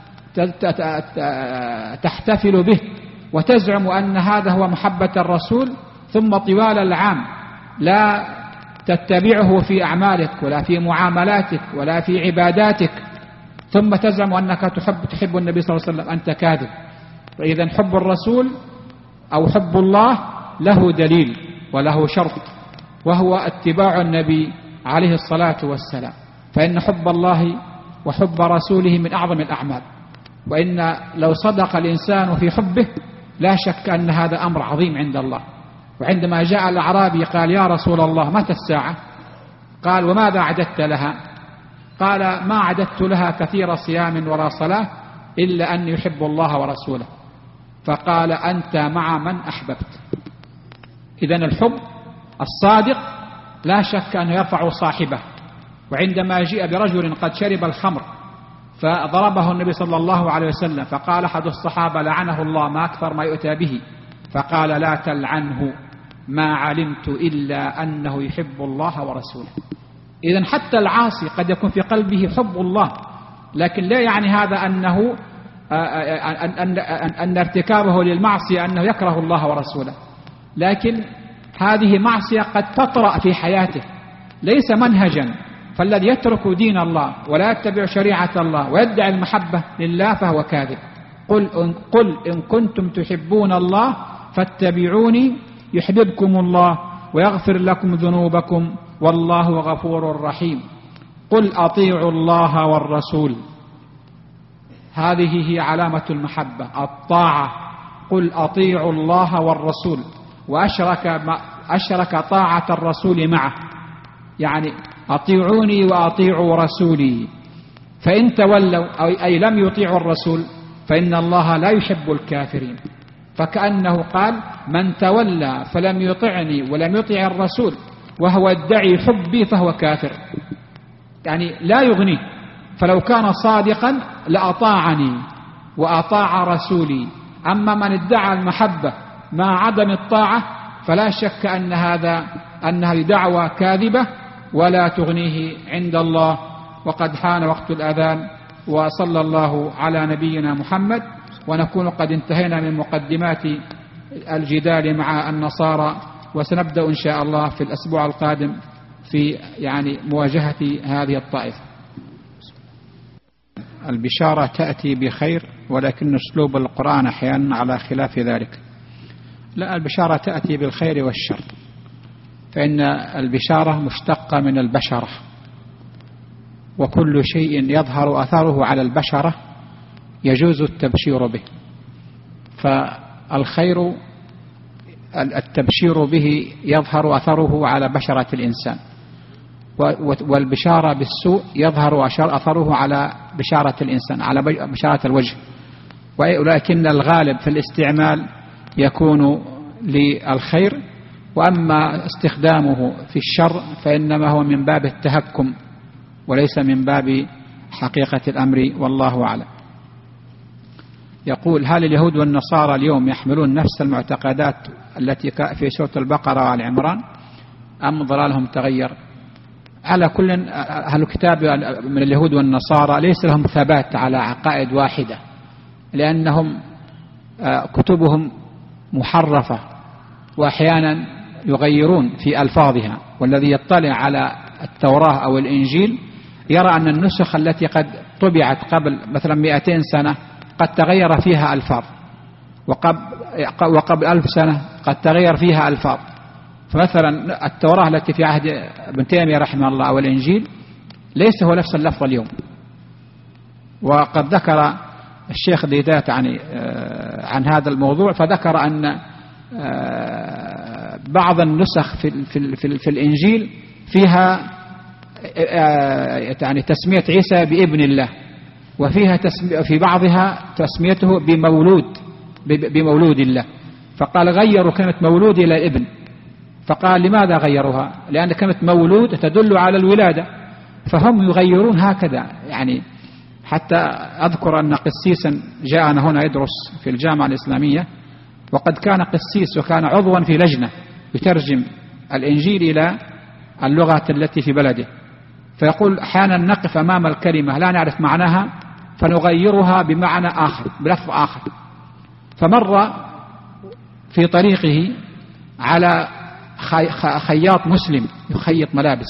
تحتفل به وتزعم أن هذا هو محبة الرسول، ثم طوال العام لا تتبعه في أعمالك ولا في معاملاتك ولا في عباداتك، ثم تزعم أنك تحب النبي صلى الله عليه وسلم؟ أنت كاذب. فإذا حب الرسول أو حب الله له دليل وله شرط، وهو اتباع النبي عليه الصلاة والسلام. فإن حب الله وحب رسوله من أعظم الأعمال، وإن لو صدق الإنسان في حبه لا شك أن هذا أمر عظيم عند الله. وعندما جاء الأعرابي قال يا رسول الله متى الساعة؟ قال وماذا أعددت لها؟ قال ما أعددت لها كثير صيام ولا صلاة إلا أن يحب الله ورسوله. فقال أنت مع من أحببت. إذن الحب الصادق لا شك أنه يرفع صاحبه. وعندما جاء برجل قد شرب الخمر فضربه النبي صلى الله عليه وسلم، فقال أحد الصحابة لعنه الله ما أكثر ما يؤتى به، فقال لا تلعنه ما علمت إلا أنه يحب الله ورسوله. إذن حتى العاصي قد يكون في قلبه حب الله، لكن لا يعني هذا أنه أن ارتكابه للمعصية أنه يكره الله ورسوله، لكن هذه معصية قد تطرأ في حياته ليس منهجا. فالذي يترك دين الله ولا يتبع شريعة الله ويدعي المحبة لله فهو كاذب. قل إن كنتم تحبون الله فاتبعوني يحببكم الله ويغفر لكم ذنوبكم والله غفور رحيم. قل أطيعوا الله والرسول. هذه هي علامة المحبة، الطاعة. قل أطيعوا الله والرسول، وأشرك طاعة الرسول معه، يعني أطيعوني وأطيعوا رسولي. فإن تولوا أي لم يطيعوا الرسول فإن الله لا يحب الكافرين. فكأنه قال من تولى فلم يطعني ولم يطع الرسول وهو يدعي حبي فهو كافر، يعني لا يغنيه. فلو كان صادقا لأطاعني وأطاع رسولي. أما من ادعى المحبة مع عدم الطاعة فلا شك أنها دعوة كاذبة ولا تغنيه عند الله. وقد حان وقت الأذان، وصلى الله على نبينا محمد. ونكون قد انتهينا من مقدمات الجدال مع النصارى، وسنبدأ إن شاء الله في الأسبوع القادم في مواجهة هذه الطائفة. البشارة تأتي بخير، ولكن أسلوب القرآن أحيانا على خلاف ذلك. لا، البشارة تأتي بالخير والشر، فإن البشارة مشتقة من البشرة، وكل شيء يظهر أثره على البشرة يجوز التبشير به. فالخير التبشير به يظهر أثره على بشرة الإنسان، والبشارة بالسوء يظهر أثره على بشارة الإنسان، على بشارة الوجه. ولكن الغالب في الاستعمال يكون للخير، وأما استخدامه في الشر فإنما هو من باب التهكم وليس من باب حقيقة الأمر، والله أعلم. يقول هل اليهود والنصارى اليوم يحملون نفس المعتقدات التي في سورة البقرة وآل عمران أم ضلالهم تغير؟ على كل أهل الكتاب من اليهود والنصارى ليس لهم ثبات على عقائد واحدة، لأنهم كتبهم محرفة وأحيانا يغيرون في ألفاظها. والذي يطلع على التوراة أو الإنجيل يرى أن النسخ التي قد طبعت قبل مثلا 200 سنة قد تغير فيها ألفاظ، وقبل 1000 سنة قد تغير فيها ألفاظ. فمثلا التوراة التي في عهد ابن تيمية رحمه الله أو الإنجيل ليس هو نفس اللفظ اليوم. وقد ذكر الشيخ ديدات عن هذا الموضوع، فذكر أن بعض النسخ في الإنجيل فيها تسمية عيسى بابن الله، وفيها في بعضها تسميته بمولود الله. فقال غيروا كلمة مولود إلى ابن، فقال لماذا غيروها؟ لأن كلمة مولود تدل على الولادة، فهم يغيرون هكذا يعني. حتى أذكر أن قسيسا جاءنا هنا يدرس في الجامعة الإسلامية، وقد كان قسيس وكان عضوا في لجنة يترجم الإنجيل إلى اللغة التي في بلده، فيقول أحيانا نقف أمام الكلمة لا نعرف معناها فنغيرها بمعنى آخر بلفظ آخر. فمر في طريقه على خياط مسلم يخيط ملابس،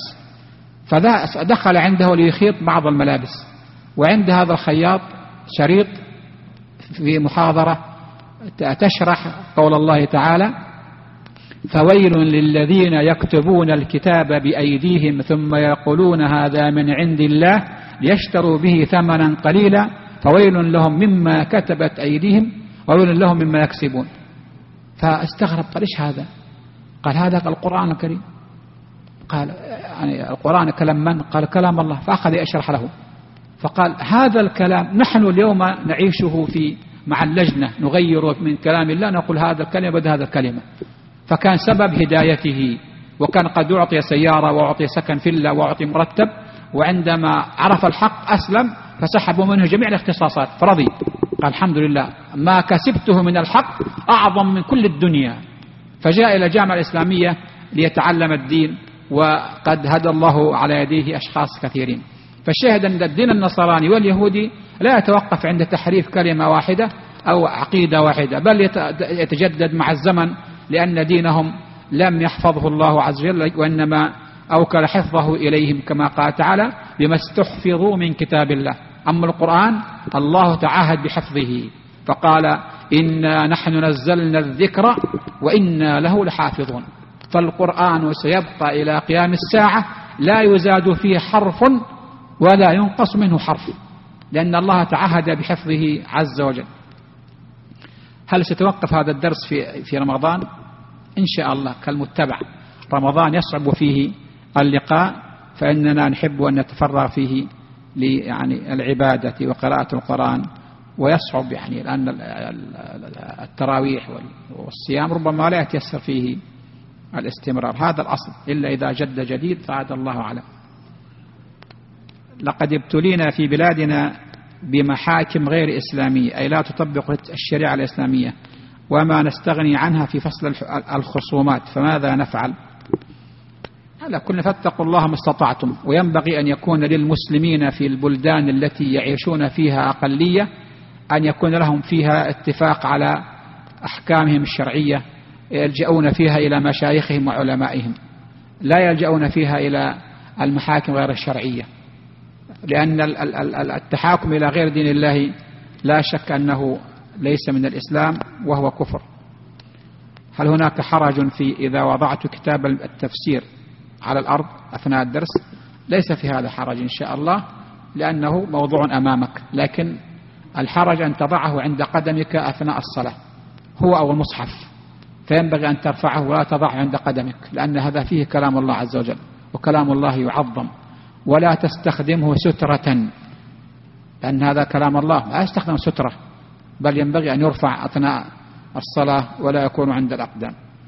فدخل عنده ليخيط بعض الملابس، وعند هذا الخياط شريط في محاضرة تشرح قول الله تعالى: فويل للذين يكتبون الكتاب بأيديهم ثم يقولون هذا من عند الله ليشتروا به ثمنا قليلا فويل لهم مما كتبت أيديهم وويل لهم مما يكسبون. فاستغرب، قال إيش هذا؟ قال هذا القرآن الكريم. قال يعني القرآن كلام من؟ قال كلام الله. فأخذ يشرح له، فقال هذا الكلام نحن اليوم نعيشه مع اللجنة، نغير من كلام الله نقول هذا الكلمة بدل هذا الكلمة. فكان سبب هدايته، وكان قد أعطي سيارة وأعطي سكن فيلا وأعطي مرتب، وعندما عرف الحق أسلم فسحبوا منه جميع الاختصاصات فرضي، قال الحمد لله ما كسبته من الحق أعظم من كل الدنيا. فجاء إلى الجامعة الإسلامية ليتعلم الدين، وقد هدى الله على يديه أشخاص كثيرين. فالشاهد أن الدين النصراني واليهودي لا يتوقف عند تحريف كلمة واحدة أو عقيدة واحدة، بل يتجدد مع الزمن، لأن دينهم لم يحفظه الله عز وجل، وإنما أوكل حفظه إليهم كما قال تعالى: بما استحفظوا من كتاب الله. أما القرآن الله تعهد بحفظه فقال: إنا نحن نزلنا الذكر وإنا له لحافظون. فالقرآن سيبقى إلى قيام الساعة لا يزاد فيه حرف ولا ينقص منه حرف، لأن الله تعهد بحفظه عز وجل. هل سيتوقف هذا الدرس في رمضان؟ إن شاء الله كالمتبع. رمضان يصعب فيه اللقاء، فإننا نحب أن نتفرغ فيه يعني العبادة وقراءة القرآن، ويصعب يعني لأن التراويح والصيام ربما لا يتيسر فيه الاستمرار. هذا الأصل، إلا إذا جد جديد فعاد الله أعلم. لقد ابتلينا في بلادنا بمحاكم غير إسلامية، أي لا تطبق الشريعة الإسلامية، وما نستغني عنها في فصل الخصومات، فماذا نفعل؟ على كل فاتقوا الله ما استطعتم. وينبغي أن يكون للمسلمين في البلدان التي يعيشون فيها أقلية أن يكون لهم فيها اتفاق على أحكامهم الشرعية، يلجؤون فيها إلى مشايخهم وعلمائهم، لا يلجؤون فيها إلى المحاكم غير الشرعية، لأن التحاكم إلى غير دين الله لا شك أنه ليس من الإسلام وهو كفر. هل هناك حرج في إذا وضعت كتاب التفسير على الأرض أثناء الدرس؟ ليس في هذا حرج إن شاء الله، لأنه موضوع أمامك، لكن الحرج أن تضعه عند قدمك أثناء الصلاة، هو أو المصحف، فينبغي أن ترفعه ولا تضعه عند قدمك، لأن هذا فيه كلام الله عز وجل، وكلام الله يعظم. ولا تستخدمه سترة، لأن هذا كلام الله لا يستخدم سترة، بل ينبغي أن يرفع أثناء الصلاة ولا يكون عند الأقدام.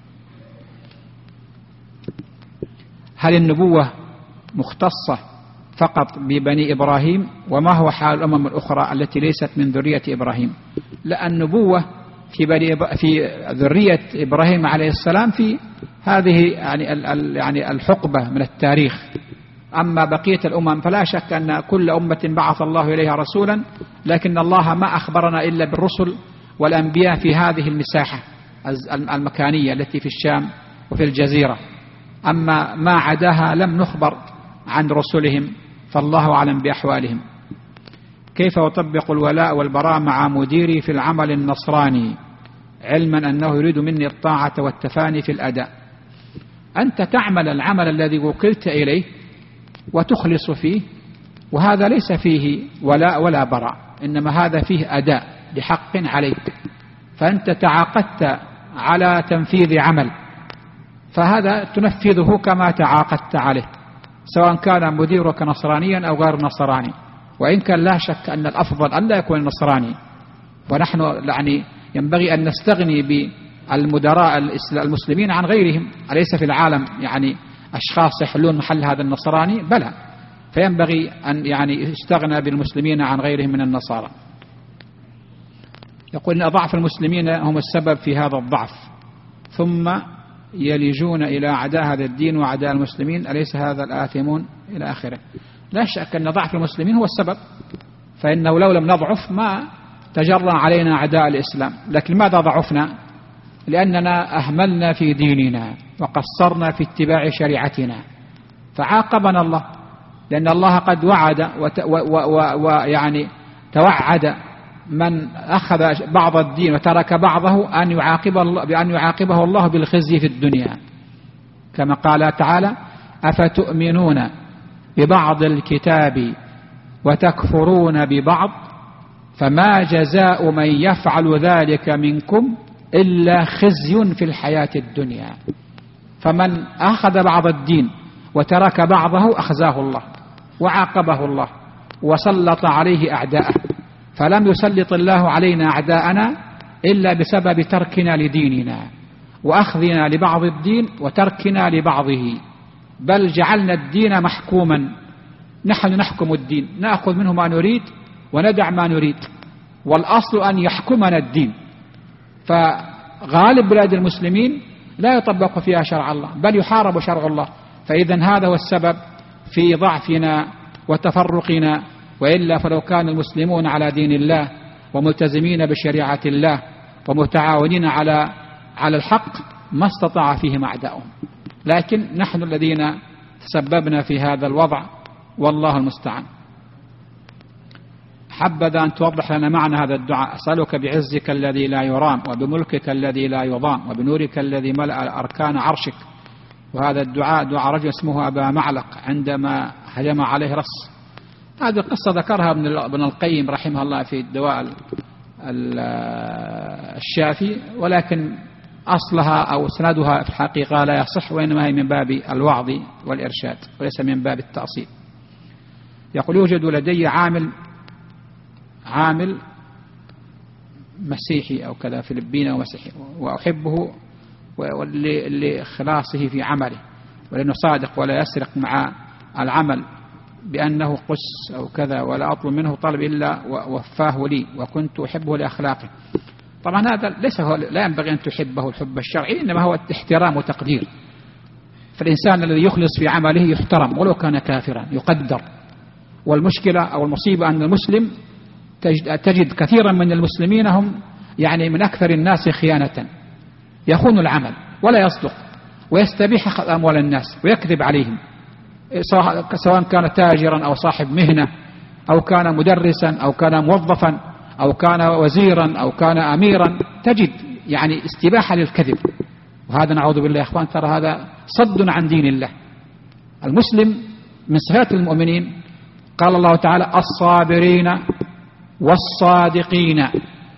هل النبوة مختصة فقط ببني إبراهيم؟ وما هو حال الأمم الأخرى التي ليست من ذرية إبراهيم؟ لا، النبوة في ذرية إبراهيم عليه السلام في هذه يعني الحقبة من التاريخ. أما بقية الأمم فلا شك أن كل أمة بعث الله إليها رسولا، لكن الله ما أخبرنا إلا بالرسل والأنبياء في هذه المساحة المكانية التي في الشام وفي الجزيرة. أما ما عداها لم نخبر عن رسلهم، فالله أعلم بأحوالهم. كيف أطبق الولاء والبراء مع مديري في العمل النصراني، علما أنه يريد مني الطاعة والتفاني في الأداء؟ أنت تعمل العمل الذي وكلت إليه وتخلص فيه، وهذا ليس فيه ولاء ولا براء، إنما هذا فيه أداء لحق عليك، فأنت تعاقدت على تنفيذ عمل، فهذا تنفذه كما تعاقدت عليه، سواء كان مديرك نصرانيا أو غير نصراني. وإن كان لا شك أن الأفضل أن لا يكون نصراني، ونحن يعني ينبغي أن نستغني المدراء المسلمين عن غيرهم. أليس في العالم يعني أشخاص يحلون محل هذا النصراني؟ بلى. فينبغي أن يعني يستغنى بالمسلمين عن غيرهم من النصارى. يقول إن ضعف المسلمين هم السبب في هذا الضعف، ثم يلجون إلى أعداء هذا الدين وأعداء المسلمين، أليس هذا الآثمون إلى آخره. لا شك أن ضعف المسلمين هو السبب، فإنه لو لم نضعف ما تجرى علينا أعداء الإسلام. لكن لماذا ضعفنا؟ لأننا أهملنا في ديننا وقصرنا في اتباع شريعتنا فعاقبنا الله، لأن الله قد وعد ويعني توعد من أخذ بعض الدين وترك بعضه بأن يعاقبه الله بالخزي في الدنيا، كما قال تعالى: أفتؤمنون ببعض الكتاب وتكفرون ببعض فما جزاء من يفعل ذلك منكم إلا خزي في الحياة الدنيا. فمن أخذ بعض الدين وترك بعضه أخزاه الله وعاقبه الله وسلط عليه أعداءه، فلم يسلط الله علينا أعداءنا إلا بسبب تركنا لديننا وأخذنا لبعض الدين وتركنا لبعضه، بل جعلنا الدين محكوما. نحن نحكم الدين، نأخذ منه ما نريد وندع ما نريد، والأصل أن يحكمنا الدين. فغالب بلاد المسلمين لا يطبق فيها شرع الله بل يحارب شرع الله. فإذا هذا هو السبب في ضعفنا وتفرقنا، وإلا فلو كان المسلمون على دين الله وملتزمين بشريعة الله ومتعاونين على الحق ما استطاع فيهم أعداؤهم، لكن نحن الذين تسببنا في هذا الوضع، والله المستعان. حبذا أن توضح لنا معنى هذا الدعاء: أسألك بعزك الذي لا يرام وبملكك الذي لا يضام وبنورك الذي ملأ أركان عرشك. وهذا الدعاء دعاء رجل اسمه أبا معلق عندما هجم عليه رص. هذه القصة ذكرها ابن القيم رحمه الله في الدواء الشافي، ولكن أصلها أو سندها في الحقيقة لا يصح، وإنما هي من باب الوعظ والإرشاد وليس من باب التأصيل. يقول: يوجد لدي عامل مسيحي أو كذا فلبيني ومسيحي، وأحبه لخلاصه في عمله ولأنه صادق ولا يسرق مع العمل بأنه قس أو كذا، ولا أطلب منه طلب إلا وفاه لي، وكنت أحبه لأخلاقه. طبعا هذا ليس هو، لا ينبغي أن تحبه الحب الشرعي، إنما هو احترام وتقدير. فالإنسان الذي يخلص في عمله يحترم ولو كان كافرا، يقدر. والمشكلة أو المصيبة أن المسلم تجد كثيرا من المسلمين هم يعني من أكثر الناس خيانة، يخون العمل ولا يصدق ويستبيح أموال الناس ويكذب عليهم، سواء كان تاجرا أو صاحب مهنة أو كان مدرسا أو كان موظفا أو كان وزيرا أو كان أميرا، تجد يعني استباحة للكذب. وهذا نعوذ بالله يا أخوان، ترى هذا صد عن دين الله. المسلم من صفات المؤمنين قال الله تعالى: الصابرين والصادقين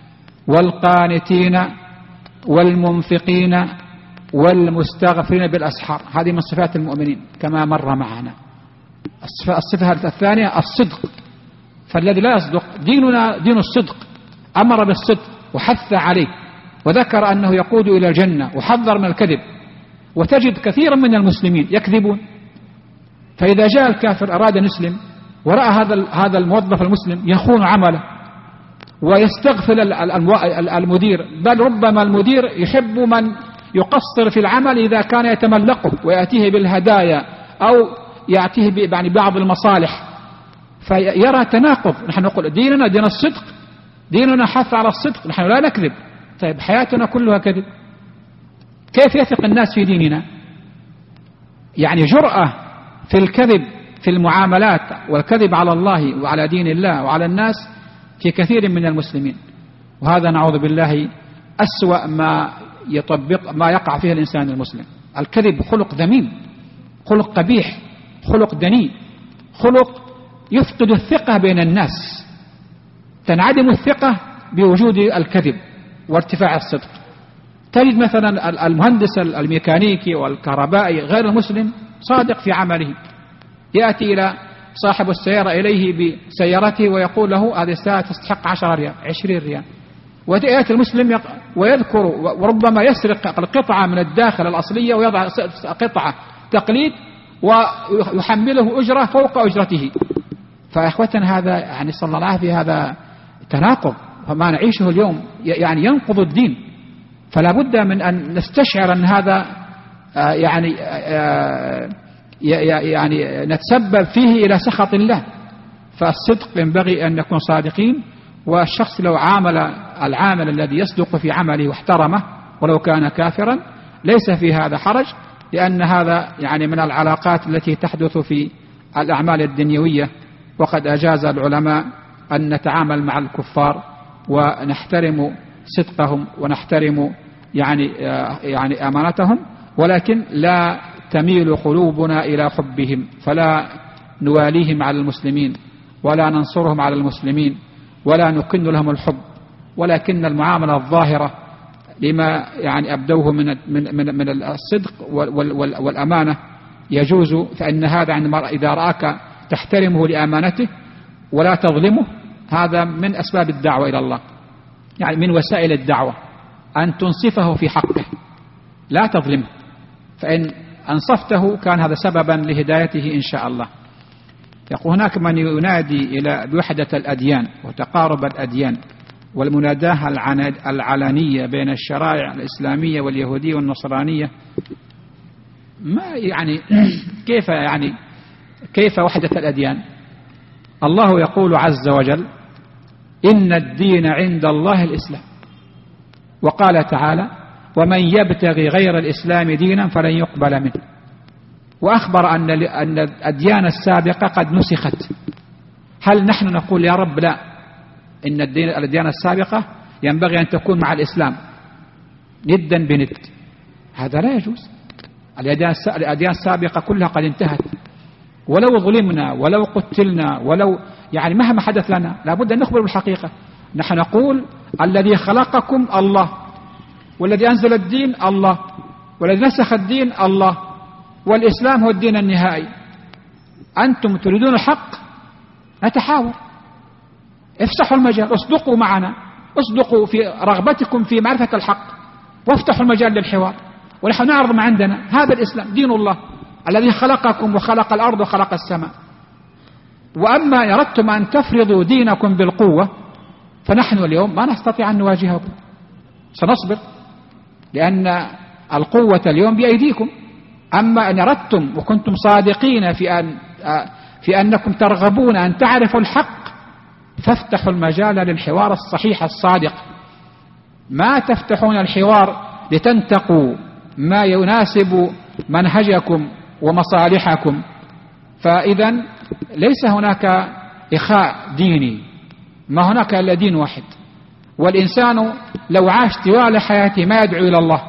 والقانتين والمنفقين والمستغفرين بالأسحار. هذه من صفات المؤمنين كما مر معنا. الصفة الثانية الصدق، فالذي لا يصدق ديننا دين الصدق، أمر بالصدق وحث عليه وذكر أنه يقود إلى الجنة وحذر من الكذب. وتجد كثيرا من المسلمين يكذبون، فإذا جاء الكافر أراد أن يسلم ورأى هذا الموظف المسلم يخون عمله ويستغفل المدير، بل ربما المدير يحب من يقصر في العمل إذا كان يتملقه ويأتيه بالهدايا أو يأتيه يعني بعض المصالح، فيرى تناقض. نحن نقول ديننا دين الصدق، ديننا حث على الصدق، نحن لا نكذب. طيب حياتنا كلها كذب، كيف يثق الناس في ديننا؟ يعني جرأة في الكذب في المعاملات والكذب على الله وعلى دين الله وعلى الناس في كثير من المسلمين. وهذا نعوذ بالله أسوأ ما يقع فيه الإنسان المسلم. الكذب خلق ذميم، خلق قبيح، خلق دني، خلق يفقد الثقة بين الناس. تنعدم الثقة بوجود الكذب وارتفاع الصدق. تجد مثلا المهندس الميكانيكي والكهربائي غير المسلم صادق في عمله، يأتي إلى صاحب السيارة إليه بسيارته ويقول له: هذه السيارة تستحق 10 ريال 20 ريال، ويأتي المسلم ويذكر وربما يسرق القطعة من الداخل الأصلية ويضع قطعة تقليد ويحمله أجرة فوق أجرته. فإخوتنا هذا يعني صلى الله عليه وسلم هذا تناقض، فما نعيشه اليوم يعني ينقض الدين. فلا بد من أن نستشعر أن هذا يعني نتسبب فيه إلى سخط الله. فالصدق ينبغي أن نكون صادقين، والشخص لو عامل العامل الذي يصدق في عمله واحترمه ولو كان كافرا ليس في هذا حرج، لأن هذا يعني من العلاقات التي تحدث في الأعمال الدنيوية. وقد أجاز العلماء أن نتعامل مع الكفار ونحترم صدقهم ونحترم يعني أمانتهم، ولكن لا تميل قلوبنا إلى حبهم، فلا نواليهم على المسلمين ولا ننصرهم على المسلمين ولا نكن لهم الحب، ولكن المعاملة الظاهرة لما يعني أبدوه من الصدق والأمانة يجوز. فإن هذا عندما إذا رأك تحترمه لأمانته ولا تظلمه، هذا من أسباب الدعوة إلى الله، يعني من وسائل الدعوة أن تنصفه في حقه لا تظلمه، فإن أنصفته كان هذا سببا لهدايته إن شاء الله. يقول هناك من ينادي إلى بوحدة الأديان وتقارب الأديان والمناداة العلنية بين الشرائع الإسلامية واليهودية والنصرانية. ما يعني كيف وحدة الأديان؟ الله يقول عز وجل: إن الدين عند الله الإسلام. وقال تعالى: ومن يبتغي غير الإسلام دينا فلن يقبل منه. وأخبر أن الأديان السابقة قد نسخت. هل نحن نقول يا رب لا، إن الأديان السابقة ينبغي أن تكون مع الإسلام ندا بند؟ هذا لا يجوز. الأديان السابقة كلها قد انتهت، ولو ظلمنا ولو قتلنا ولو يعني مهما حدث لنا لابد أن نخبر بالحقيقة. نحن نقول الذي خلقكم الله، والذي أنزل الدين الله، والذي نسخ الدين الله، والإسلام هو الدين النهائي. أنتم تريدون الحق، نتحاور، افسحوا المجال، اصدقوا معنا، اصدقوا في رغبتكم في معرفة الحق، وافتحوا المجال للحوار، ونحن نعرض ما عندنا. هذا الإسلام دين الله الذي خلقكم وخلق الأرض وخلق السماء. وأما إن أردتم أن تفرضوا دينكم بالقوة فنحن اليوم ما نستطيع أن نواجهكم، سنصبر، لأن القوة اليوم بأيديكم. أما إن أردتم وكنتم صادقين في أنكم ترغبون أن تعرفوا الحق فافتحوا المجال للحوار الصحيح الصادق. ما تفتحون الحوار لتنتقوا ما يناسب منهجكم ومصالحكم. فإذا ليس هناك إخاء ديني، ما هناك إلا دين واحد. والإنسان لو عاش طوال حياته ما يدعو إلى الله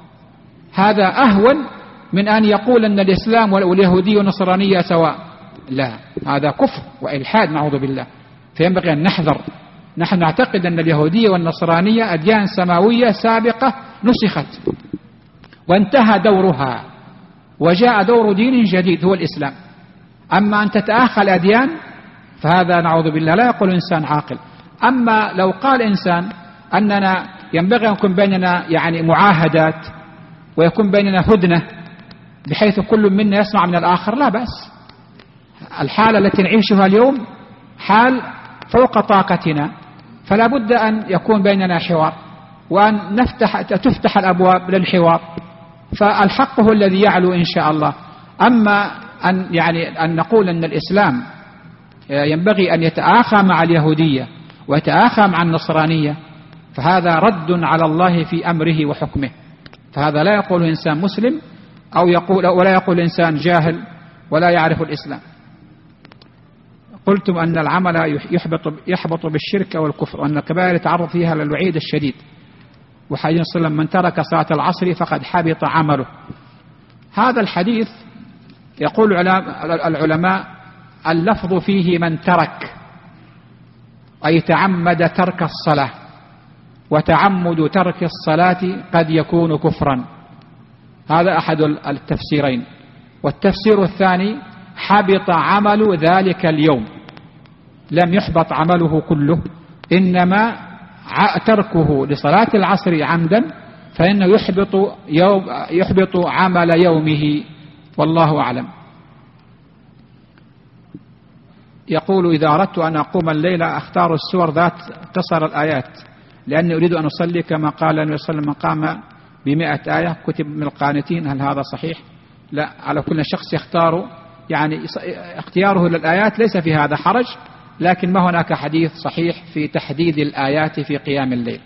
هذا أهون من أن يقول أن الإسلام واليهودية والنصرانية سواء. لا، هذا كفر وإلحاد نعوذ بالله. فينبغي أن نحذر. نحن نعتقد أن اليهودية والنصرانية أديان سماوية سابقة نسخت وانتهى دورها، وجاء دور دين جديد هو الإسلام. أما أن تتآخى الأديان فهذا نعوذ بالله لا يقول إنسان عاقل. أما لو قال إنسان أننا ينبغي أن يكون بيننا يعني معاهدات ويكون بيننا هدنة بحيث كل منا يسمع من الآخر، لا بأس. الحالة التي نعيشها اليوم حال فوق طاقتنا، فلا بد أن يكون بيننا حوار وأن تفتح الأبواب للحوار، فالحق هو الذي يعلو إن شاء الله. أما أن نقول أن الإسلام ينبغي أن يتآخى مع اليهودية ويتآخى مع النصرانية فهذا رد على الله في أمره وحكمه. فهذا لا يقول إنسان مسلم ولا يقول إنسان جاهل ولا يعرف الإسلام. قلتم أن العمل يحبط بالشرك والكفر، وأن الكبائر يتعرض فيها للوعيد الشديد. وحديث صلى الله عليه وسلم: من ترك صلاة العصر فقد حبط عمله. هذا الحديث يقول العلماء اللفظ فيه من ترك، أي تعمد ترك الصلاة، وتعمد ترك الصلاة قد يكون كفرا. هذا أحد التفسيرين. والتفسير الثاني: حبط عمل ذلك اليوم، لم يحبط عمله كله، إنما تركه لصلاة العصر عمدا فإنه يحبط عمل يومه، والله أعلم. يقول: إذا أردت أن أقوم الليل أختار السور ذات قصر الآيات، لأني أريد أن أصلي كما قال النبي صلى الله عليه وسلم: من قام ب100 آية كتب من القانتين. هل هذا صحيح؟ لا، على كل شخص يختار، يعني اختياره للآيات ليس في هذا حرج، لكن ما هناك حديث صحيح في تحديد الآيات في قيام الليل.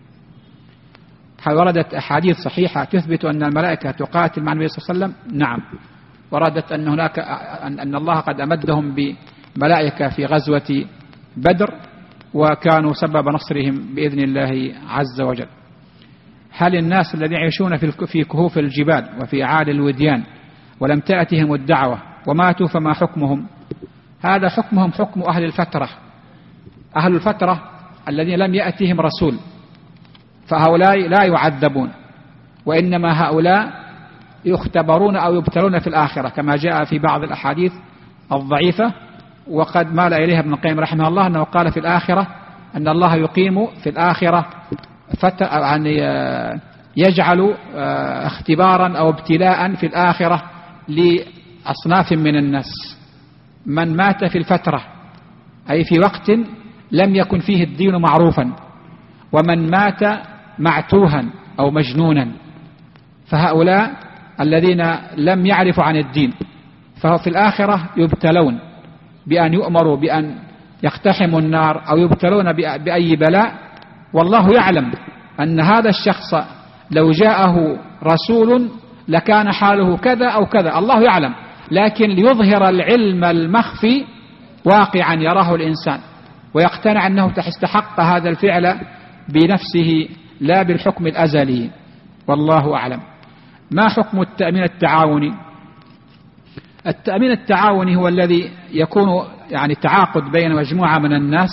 هل وردت أحاديث صحيحة تثبت أن الملائكة تقاتل مع النبي صلى الله عليه وسلم؟ نعم، وردت أن هناك أن الله قد أمدهم بملائكة في غزوة بدر، وكانوا سبب نصرهم بإذن الله عز وجل. هل الناس الذين يعيشون في كهوف الجبال وفي أعالي الوديان ولم تأتهم الدعوة وماتوا فما حكمهم؟ هذا حكمهم حكم أهل الفترة. أهل الفترة الذين لم يأتهم رسول، فهؤلاء لا يعذبون، وإنما هؤلاء يختبرون أو يبتلون في الآخرة، كما جاء في بعض الأحاديث الضعيفة، وقد مال إليها ابن القيم رحمه الله أنه قال في الآخرة أن الله يقيم في الآخرة يعني يجعل اختبارا أو ابتلاء في الآخرة لأصناف من الناس: من مات في الفترة، أي في وقت لم يكن فيه الدين معروفا، ومن مات معتوها أو مجنونا. فهؤلاء الذين لم يعرفوا عن الدين فهو في الآخرة يبتلون بأن يؤمروا بأن يقتحموا النار أو يبتلون بأي بلاء، والله يعلم أن هذا الشخص لو جاءه رسول لكان حاله كذا أو كذا، الله يعلم، لكن ليظهر العلم المخفي واقعا يراه الإنسان ويقتنع أنه استحق هذا الفعل بنفسه لا بالحكم الأزلي، والله أعلم. ما حكم التأمين التعاوني؟ التأمين التعاوني هو الذي يكون يعني تعاقد بين مجموعة من الناس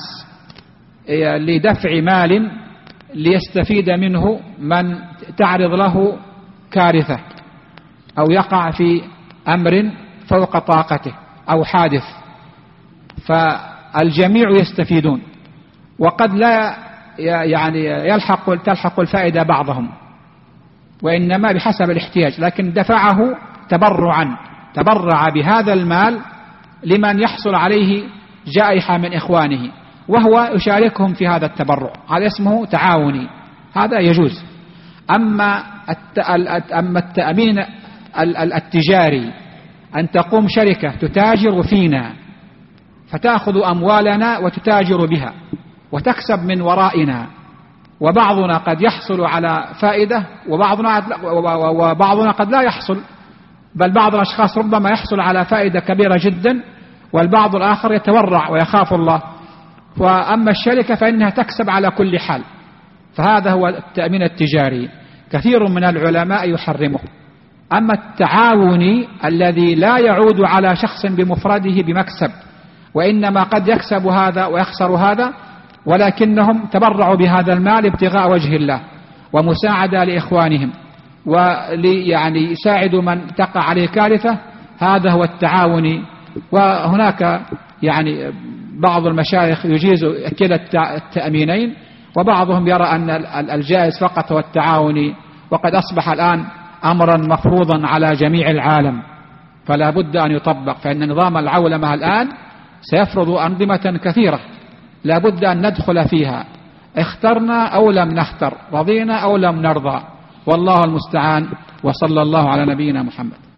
لدفع مال ليستفيد منه من تعرض له كارثة أو يقع في أمر فوق طاقته أو حادث، فالجميع يستفيدون، وقد لا يعني تلحق الفائدة بعضهم، وإنما بحسب الاحتياج، لكن دفعه تبرعا، تبرع بهذا المال لمن يحصل عليه جائحة من إخوانه وهو يشاركهم في هذا التبرع، هذا اسمه تعاوني، هذا يجوز. أما التأمين التجاري، أن تقوم شركة تتاجر فينا فتأخذ أموالنا وتتاجر بها وتكسب من ورائنا، وبعضنا قد يحصل على فائدة وبعضنا قد لا يحصل، بل بعض الأشخاص ربما يحصل على فائدة كبيرة جدا والبعض الآخر يتورع ويخاف الله. وأما الشركة فإنها تكسب على كل حال، فهذا هو التأمين التجاري، كثير من العلماء يحرمه. أما التعاوني الذي لا يعود على شخص بمفرده بمكسب، وإنما قد يكسب هذا ويخسر هذا، ولكنهم تبرعوا بهذا المال ابتغاء وجه الله ومساعدة لإخوانهم يعني يساعدوا من تقع عليه كارثة، هذا هو التعاوني. وهناك يعني بعض المشايخ يجيز كلا التأمينين، وبعضهم يرى أن الجائز فقط هو التعاوني، وقد أصبح الآن أمرا مفروضا على جميع العالم، فلا بد أن يطبق، فإن نظام العولمة الآن سيفرض أنظمة كثيرة لا بد أن ندخل فيها، اخترنا أو لم نختر، رضينا أو لم نرضى، والله المستعان، وصلى الله على نبينا محمد.